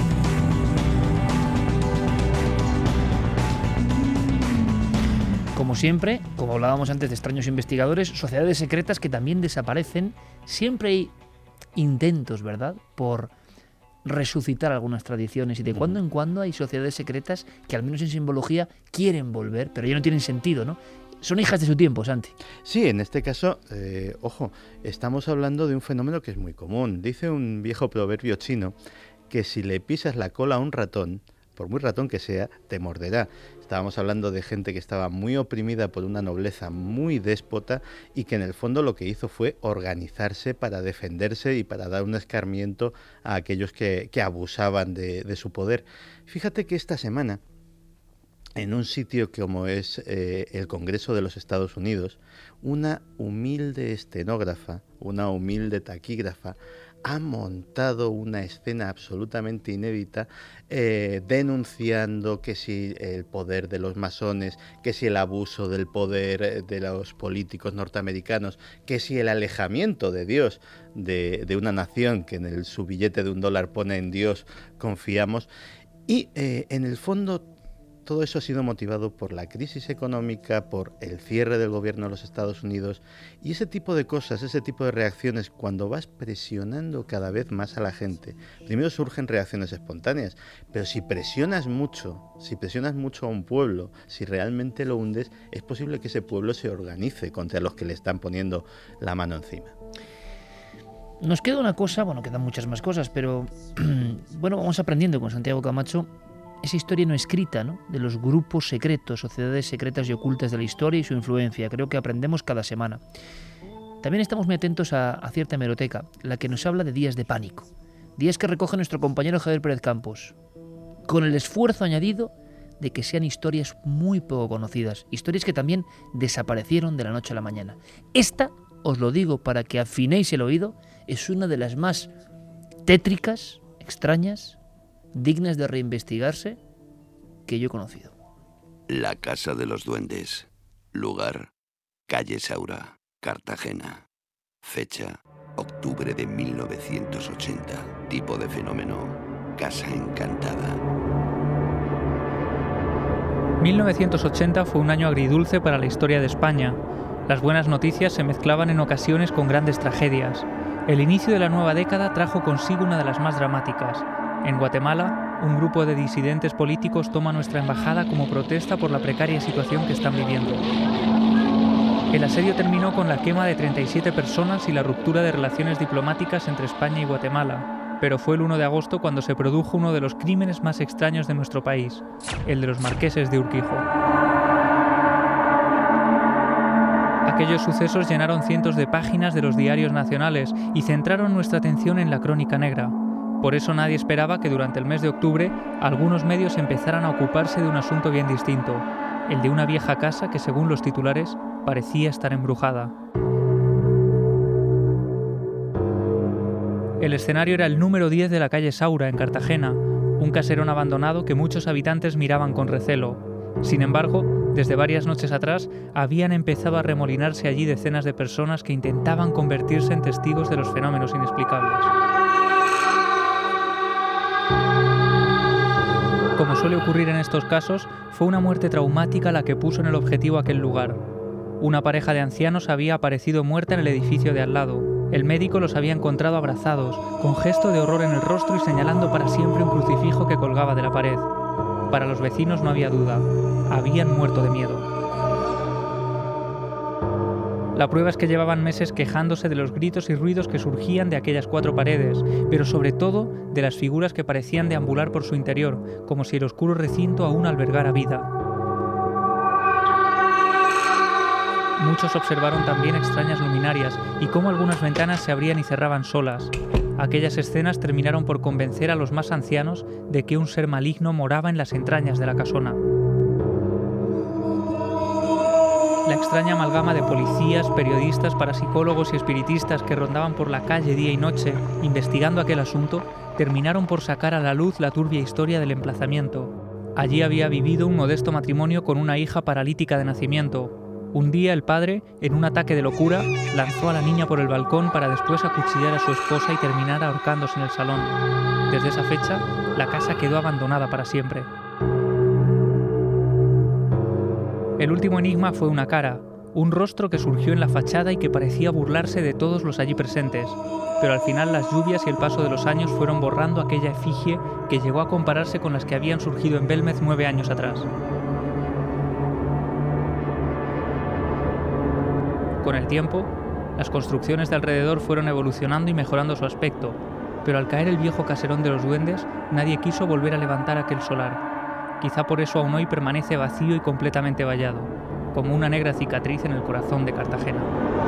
Como siempre, como hablábamos antes de extraños investigadores, sociedades secretas que también desaparecen. Siempre hay intentos, ¿verdad?, por resucitar algunas tradiciones, y de cuando en cuando hay sociedades secretas que, al menos en simbología, quieren volver, pero ya no tienen sentido, ¿no? Son hijas de su tiempo, Santi. Sí, en este caso, eh, ojo, estamos hablando de un fenómeno que es muy común. Dice un viejo proverbio chino que si le pisas la cola a un ratón, por muy ratón que sea, te morderá. Estábamos hablando de gente que estaba muy oprimida por una nobleza muy déspota y que en el fondo lo que hizo fue organizarse para defenderse y para dar un escarmiento a aquellos que, que abusaban de, de su poder. Fíjate que esta semana, en un sitio como es eh, el Congreso de los Estados Unidos, una humilde estenógrafa, una humilde taquígrafa, ha montado una escena absolutamente inédita, eh, denunciando que si el poder de los masones, que si el abuso del poder de los políticos norteamericanos, que si el alejamiento de Dios de, de una nación que en el, su billete de un dólar pone en Dios confiamos. Y eh, en el fondo todo eso ha sido motivado por la crisis económica, por el cierre del gobierno de los Estados Unidos, y ese tipo de cosas, ese tipo de reacciones, cuando vas presionando cada vez más a la gente, primero surgen reacciones espontáneas, pero si presionas mucho, si presionas mucho a un pueblo, si realmente lo hundes, es posible que ese pueblo se organice contra los que le están poniendo la mano encima. Nos queda una cosa, bueno, quedan muchas más cosas, pero bueno, vamos aprendiendo con Santiago Camacho esa historia no escrita, ¿no?, de los grupos secretos, sociedades secretas y ocultas de la historia y su influencia. Creo que aprendemos cada semana. También estamos muy atentos a, a cierta hemeroteca, la que nos habla de días de pánico, días que recoge nuestro compañero Javier Pérez Campos, con el esfuerzo añadido de que sean historias muy poco conocidas, historias que también desaparecieron de la noche a la mañana. Esta, os lo digo para que afinéis el oído, es una de las más tétricas, extrañas, dignas de reinvestigarse que yo he conocido. La Casa de los Duendes. Lugar: calle Saura, Cartagena. Fecha: octubre de mil novecientos ochenta. Tipo de fenómeno: casa encantada. mil novecientos ochenta fue un año agridulce para la historia de España. Las buenas noticias se mezclaban en ocasiones con grandes tragedias. El inicio de la nueva década trajo consigo una de las más dramáticas. En Guatemala, un grupo de disidentes políticos toma nuestra embajada como protesta por la precaria situación que están viviendo. El asedio terminó con la quema de treinta y siete personas y la ruptura de relaciones diplomáticas entre España y Guatemala, pero fue el uno de agosto cuando se produjo uno de los crímenes más extraños de nuestro país, el de los marqueses de Urquijo. Aquellos sucesos llenaron cientos de páginas de los diarios nacionales y centraron nuestra atención en la crónica negra. Por eso nadie esperaba que durante el mes de octubre algunos medios empezaran a ocuparse de un asunto bien distinto, el de una vieja casa que, según los titulares, parecía estar embrujada. El escenario era el número diez de la calle Saura, en Cartagena, un caserón abandonado que muchos habitantes miraban con recelo. Sin embargo, desde varias noches atrás habían empezado a remolinarse allí decenas de personas que intentaban convertirse en testigos de los fenómenos inexplicables. Como suele ocurrir en estos casos, fue una muerte traumática la que puso en el objetivo aquel lugar. Una pareja de ancianos había aparecido muerta en el edificio de al lado. El médico los había encontrado abrazados, con gesto de horror en el rostro y señalando para siempre un crucifijo que colgaba de la pared. Para los vecinos no había duda, habían muerto de miedo. La prueba es que llevaban meses quejándose de los gritos y ruidos que surgían de aquellas cuatro paredes, pero sobre todo de las figuras que parecían deambular por su interior, como si el oscuro recinto aún albergara vida. Muchos observaron también extrañas luminarias y cómo algunas ventanas se abrían y cerraban solas. Aquellas escenas terminaron por convencer a los más ancianos de que un ser maligno moraba en las entrañas de la casona. La extraña amalgama de policías, periodistas, parapsicólogos y espiritistas que rondaban por la calle día y noche investigando aquel asunto terminaron por sacar a la luz la turbia historia del emplazamiento. Allí había vivido un modesto matrimonio con una hija paralítica de nacimiento. Un día el padre, en un ataque de locura, lanzó a la niña por el balcón para después acuchillar a su esposa y terminar ahorcándose en el salón. Desde esa fecha, la casa quedó abandonada para siempre. El último enigma fue una cara, un rostro que surgió en la fachada y que parecía burlarse de todos los allí presentes. Pero al final las lluvias y el paso de los años fueron borrando aquella efigie que llegó a compararse con las que habían surgido en Belmez nueve años atrás. Con el tiempo, las construcciones de alrededor fueron evolucionando y mejorando su aspecto, pero al caer el viejo caserón de los duendes, nadie quiso volver a levantar aquel solar. Quizá por eso aún hoy permanece vacío y completamente vallado, como una negra cicatriz en el corazón de Cartagena.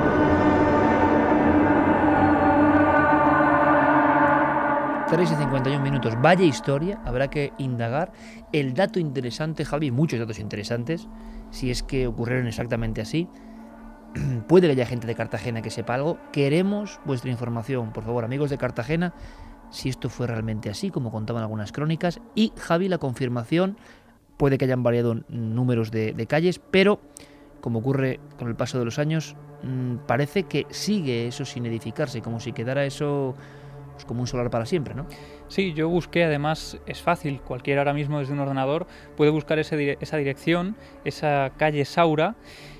tres y cincuenta y un minutos. Vaya historia, habrá que indagar. El dato interesante, Javi, muchos datos interesantes, si es que ocurrieron exactamente así. puede que haya gente de Cartagena que sepa algo. Queremos vuestra información, por favor, amigos de Cartagena, si esto fue realmente así, como contaban algunas crónicas. Y, Javi, la confirmación, puede que hayan variado números de, de calles, pero, como ocurre con el paso de los años, mmm, parece que sigue eso sin edificarse, como si quedara eso pues, como un solar para siempre, ¿no? Sí, yo busqué, además es fácil, cualquiera ahora mismo desde un ordenador puede buscar ese, esa dirección, esa calle Saura,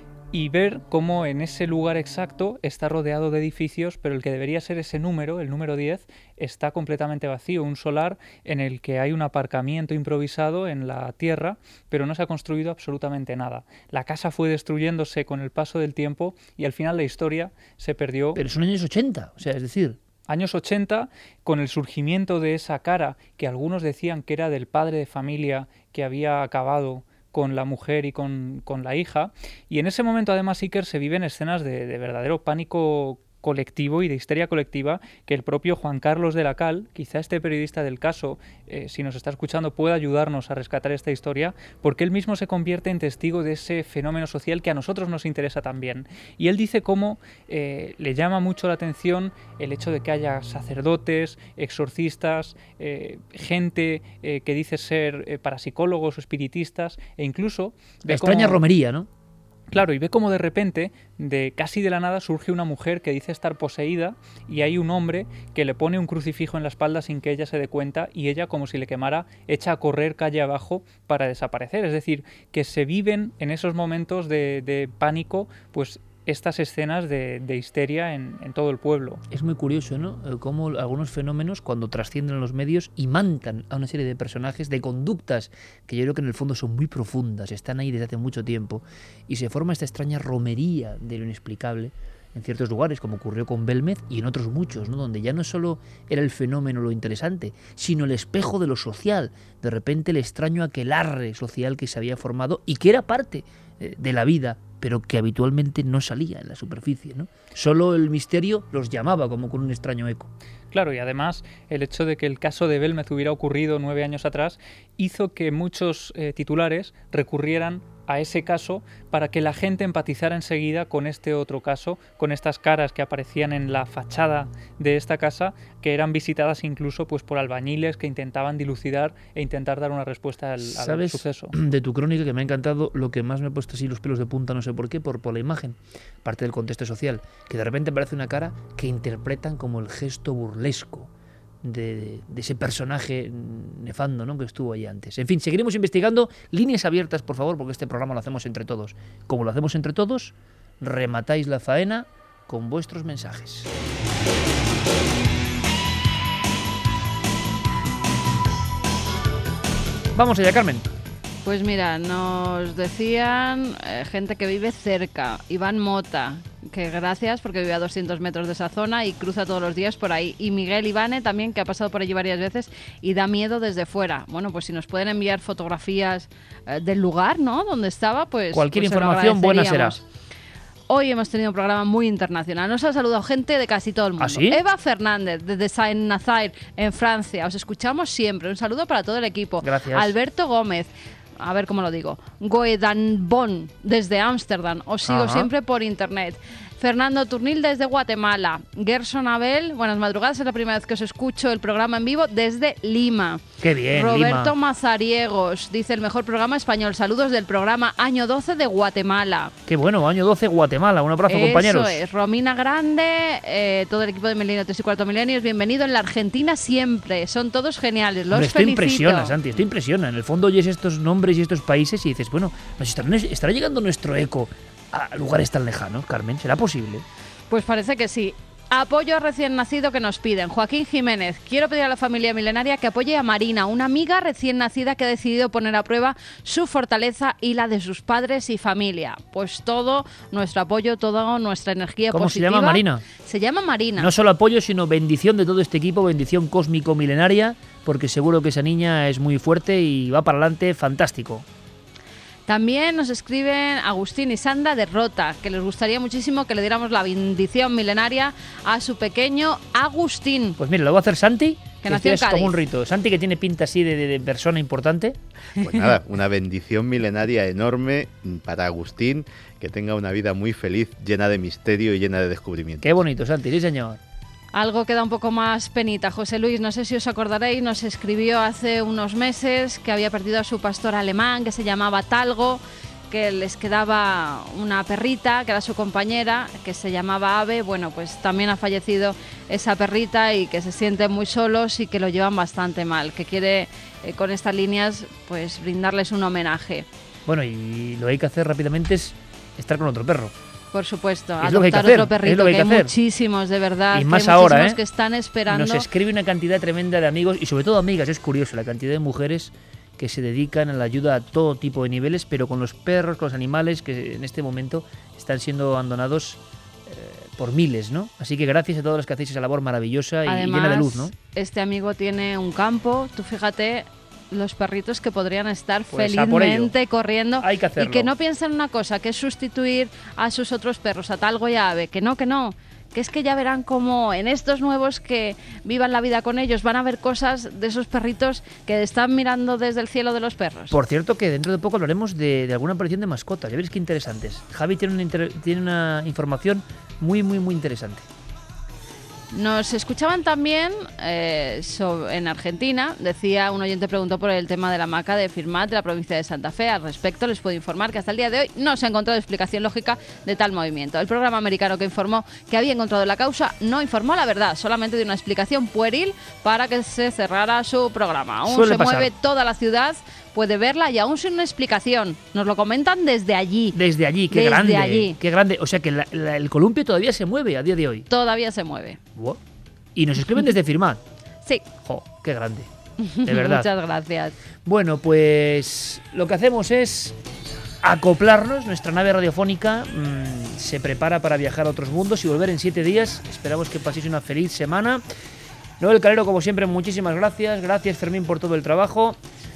y ver cómo en ese lugar exacto está rodeado de edificios, pero el que debería ser ese número, el número diez, está completamente vacío, un solar en el que hay un aparcamiento improvisado en la tierra, pero no se ha construido absolutamente nada. La casa fue destruyéndose con el paso del tiempo y al final la historia se perdió. Pero son años ochenta, o sea, es decir... Años ochenta, con el surgimiento de esa cara que algunos decían que era del padre de familia que había acabado con la mujer y con, con la hija, y en ese momento además, Iker, se viven escenas de, de verdadero pánico colectivo y de histeria colectiva que el propio Juan Carlos de la Cal, quizá este periodista del caso, eh, si nos está escuchando, pueda ayudarnos a rescatar esta historia, porque él mismo se convierte en testigo de ese fenómeno social que a nosotros nos interesa también. Y él dice cómo eh, le llama mucho la atención el hecho de que haya sacerdotes, exorcistas, eh, gente eh, que dice ser eh, parapsicólogos o espiritistas, e incluso... La extraña cómo... romería, ¿no? Claro, y ve cómo de repente, de casi de la nada, surge una mujer que dice estar poseída y hay un hombre que le pone un crucifijo en la espalda sin que ella se dé cuenta y ella, como si le quemara, echa a correr calle abajo para desaparecer. Es decir, que se viven en esos momentos de, de pánico, pues estas escenas de, de histeria en, en todo el pueblo. Es muy curioso, ¿no? Cómo algunos fenómenos, cuando trascienden en los medios, imantan a una serie de personajes, de conductas que yo creo que en el fondo son muy profundas, están ahí desde hace mucho tiempo, y se forma esta extraña romería de lo inexplicable en ciertos lugares, como ocurrió con Belmez y en otros muchos, ¿no? Donde ya no solo era el fenómeno lo interesante, sino el espejo de lo social, de repente el extraño aquelarre social que se había formado y que era parte eh, de la vida, pero que habitualmente no salía en la superficie, ¿no? Solo el misterio los llamaba como con un extraño eco. Claro, y además el hecho de que el caso de Belmez hubiera ocurrido nueve años atrás hizo que muchos eh, titulares recurrieran a ese caso para que la gente empatizara enseguida con este otro caso, con estas caras que aparecían en la fachada de esta casa, que eran visitadas incluso pues por albañiles que intentaban dilucidar e intentar dar una respuesta al, al suceso. De tu crónica, que me ha encantado, lo que más me ha puesto así los pelos de punta, no sé por qué, por, por la imagen, parte del contexto social, que de repente aparece una cara que interpretan como el gesto burlesco De, de ese personaje nefando, ¿no?, que estuvo ahí antes. En fin, seguiremos investigando. Líneas abiertas, por favor, porque este programa lo hacemos entre todos. Como lo hacemos entre todos, rematáis la faena con vuestros mensajes. Vamos allá, Carmen. Pues mira, nos decían eh, gente que vive cerca, Iván Mota, que gracias porque vive a doscientos metros de esa zona y cruza todos los días por ahí. Y Miguel Ivane también, que ha pasado por allí varias veces y da miedo desde fuera. Bueno, pues si nos pueden enviar fotografías eh, del lugar, ¿no?, donde estaba, pues... Cualquier pues información buena será. Hoy hemos tenido un programa muy internacional. Nos ha saludado gente de casi todo el mundo. ¿Ah, sí? Eva Fernández, desde Saint-Nazaire, en Francia. Os escuchamos siempre. Un saludo para todo el equipo. Gracias. Alberto Gómez. A ver cómo lo digo. Goedanbon, desde Ámsterdam. Os sigo Ajá. siempre por internet. Fernando Turnil, desde Guatemala. Gerson Abel, buenas madrugadas. Es la primera vez que os escucho el programa en vivo desde Lima. ¡Qué bien, Roberto Lima! Mazariegos, dice el mejor programa español. Saludos del programa Año doce de Guatemala. ¡Qué bueno! Año doce, Guatemala. Un abrazo, Eso compañeros. es. Romina Grande, eh, todo el equipo de Milenio tres y Cuarto Milenios. Bienvenido en la Argentina siempre. Son todos geniales. Los Hombre, esto felicito. impresiona, Santi, esto impresiona. En el fondo oyes estos nombres y estos países y dices, bueno, nos estará, estará llegando nuestro eco a lugares tan lejanos, Carmen. ¿Será posible? Pues parece que sí. Apoyo a recién nacido que nos piden. Joaquín Jiménez, quiero pedir a la familia milenaria que apoye a Marina, una amiga recién nacida que ha decidido poner a prueba su fortaleza y la de sus padres y familia. Pues todo nuestro apoyo, toda nuestra energía ¿Cómo positiva. se llama Marina? Se llama Marina. No solo apoyo, sino bendición de todo este equipo, bendición cósmico-milenaria, porque seguro que esa niña es muy fuerte y va para adelante fantástico. También nos escriben Agustín y Sandra de Rota, que les gustaría muchísimo que le diéramos la bendición milenaria a su pequeño Agustín. Pues mira, lo va a hacer Santi Que nació en es Cádiz. como un rito. Santi, que tiene pinta así de, de, de persona importante. Pues nada, una bendición milenaria enorme para Agustín, que tenga una vida muy feliz, llena de misterio y llena de descubrimiento. Qué bonito, Santi, sí señor. Algo que da un poco más penita. José Luis, no sé si os acordaréis, nos escribió hace unos meses que había perdido a su pastor alemán, que se llamaba Talgo, que les quedaba una perrita, que era su compañera, que se llamaba Ave. Bueno, pues también ha fallecido esa perrita y que se sienten muy solos y que lo llevan bastante mal, que quiere eh, con estas líneas pues brindarles un homenaje. Bueno, y lo que hay que hacer rápidamente es estar con otro perro. Por supuesto, es lo que hay que adoptar hacer, otro perrito, es lo que hay que que hay hacer. muchísimos, de verdad, Y más que hay ahora, muchísimos ¿eh? que están esperando. Nos escribe una cantidad tremenda de amigos y sobre todo amigas. Es curioso la cantidad de mujeres que se dedican a la ayuda a todo tipo de niveles, pero con los perros, con los animales que en este momento están siendo abandonados eh, por miles, ¿no? Así que gracias a todos los que hacéis esa labor maravillosa y Además, llena de luz, ¿no? Este amigo tiene un campo, tú fíjate los perritos que podrían estar Pues a por felizmente corriendo. Hay que hacerlo. Y que no piensen una cosa, que es sustituir a sus otros perros, a Talgo y a Ave, que no, que no. Que es que ya verán como en estos nuevos que vivan la vida con ellos van a ver cosas de esos perritos que están mirando desde el cielo de los perros. Por cierto, que dentro de poco hablaremos de, de alguna aparición de mascotas. Ya veréis qué interesantes. Javi tiene una, inter- tiene una información muy, muy, muy interesante. Nos escuchaban también eh, so, en Argentina, decía un oyente, preguntó por el tema de la hamaca de Firmat de la provincia de Santa Fe. Al respecto les puedo informar que hasta el día de hoy no se ha encontrado explicación lógica de tal movimiento. El programa americano que informó que había encontrado la causa no informó la verdad, solamente dio una explicación pueril para que se cerrara su programa. Aún Suele se pasar. mueve toda la ciudad, puede verla y aún sin una explicación. Nos lo comentan desde allí. Desde allí, qué Desde grande. allí. Qué grande. O sea que la- la- el columpio todavía se mueve a día de hoy. Todavía se mueve. Buah. Y nos escriben desde Firmat. Sí. Jo, qué grande. De verdad. Muchas gracias. Bueno, pues lo que hacemos es acoplarnos. Nuestra nave radiofónica mmm, se prepara para viajar a otros mundos y volver en siete días. Esperamos que paséis una feliz semana. Noel Calero, como siempre, muchísimas gracias. Gracias, Fermín, por todo el trabajo.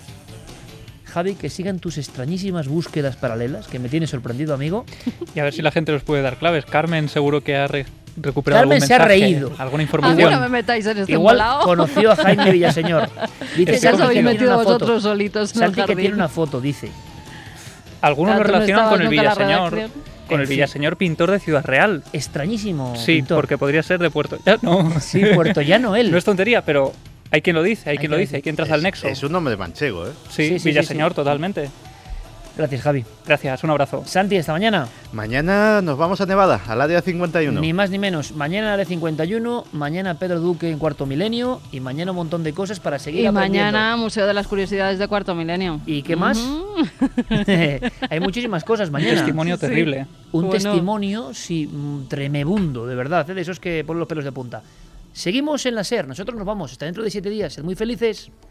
Javi, que sigan tus extrañísimas búsquedas paralelas, que me tiene sorprendido, amigo. Y a ver si la gente nos puede dar claves. Carmen seguro que ha re- recuperado Carmen algún se ha mensaje, reído. alguna A información. mí no me metáis en este Igual embolado. conoció a Jaime Villaseñor. Dice Que ya os Santi habéis que metido tiene una foto. vosotros solitos en el Santi que tiene jardín. una foto, dice. Algunos Ah, lo tú no relacionan con el estabas nunca en la Villaseñor, redacción. con el En fin. Villaseñor pintor de Ciudad Real. Extrañísimo. Sí, pintor. porque podría ser de Puerto Llano. Sí, Puerto Llano él. No es tontería, pero hay quien lo dice, hay, Hay quien lo que dice, hay quien traza Es, el nexo. es un nombre manchego, ¿eh? Sí, Sí, sí, Villaseñor, sí, sí. totalmente. Gracias, Javi. Gracias, un abrazo. Santi, hasta mañana. Mañana nos vamos a Nevada, al área cincuenta y uno. Ni más ni menos. Mañana la cincuenta y uno, mañana Pedro Duque en Cuarto Milenio y mañana un montón de cosas para seguir Y aprendiendo. mañana Museo de las Curiosidades de Cuarto Milenio. ¿Y qué más? Ujú. Hay muchísimas cosas Un mañana. testimonio Sí. terrible. Un Bueno. testimonio, sí, mm, tremebundo, de verdad, ¿eh? De esos que ponen los pelos de punta. Seguimos en la SER, nosotros nos vamos, hasta dentro de siete días. Sed muy felices.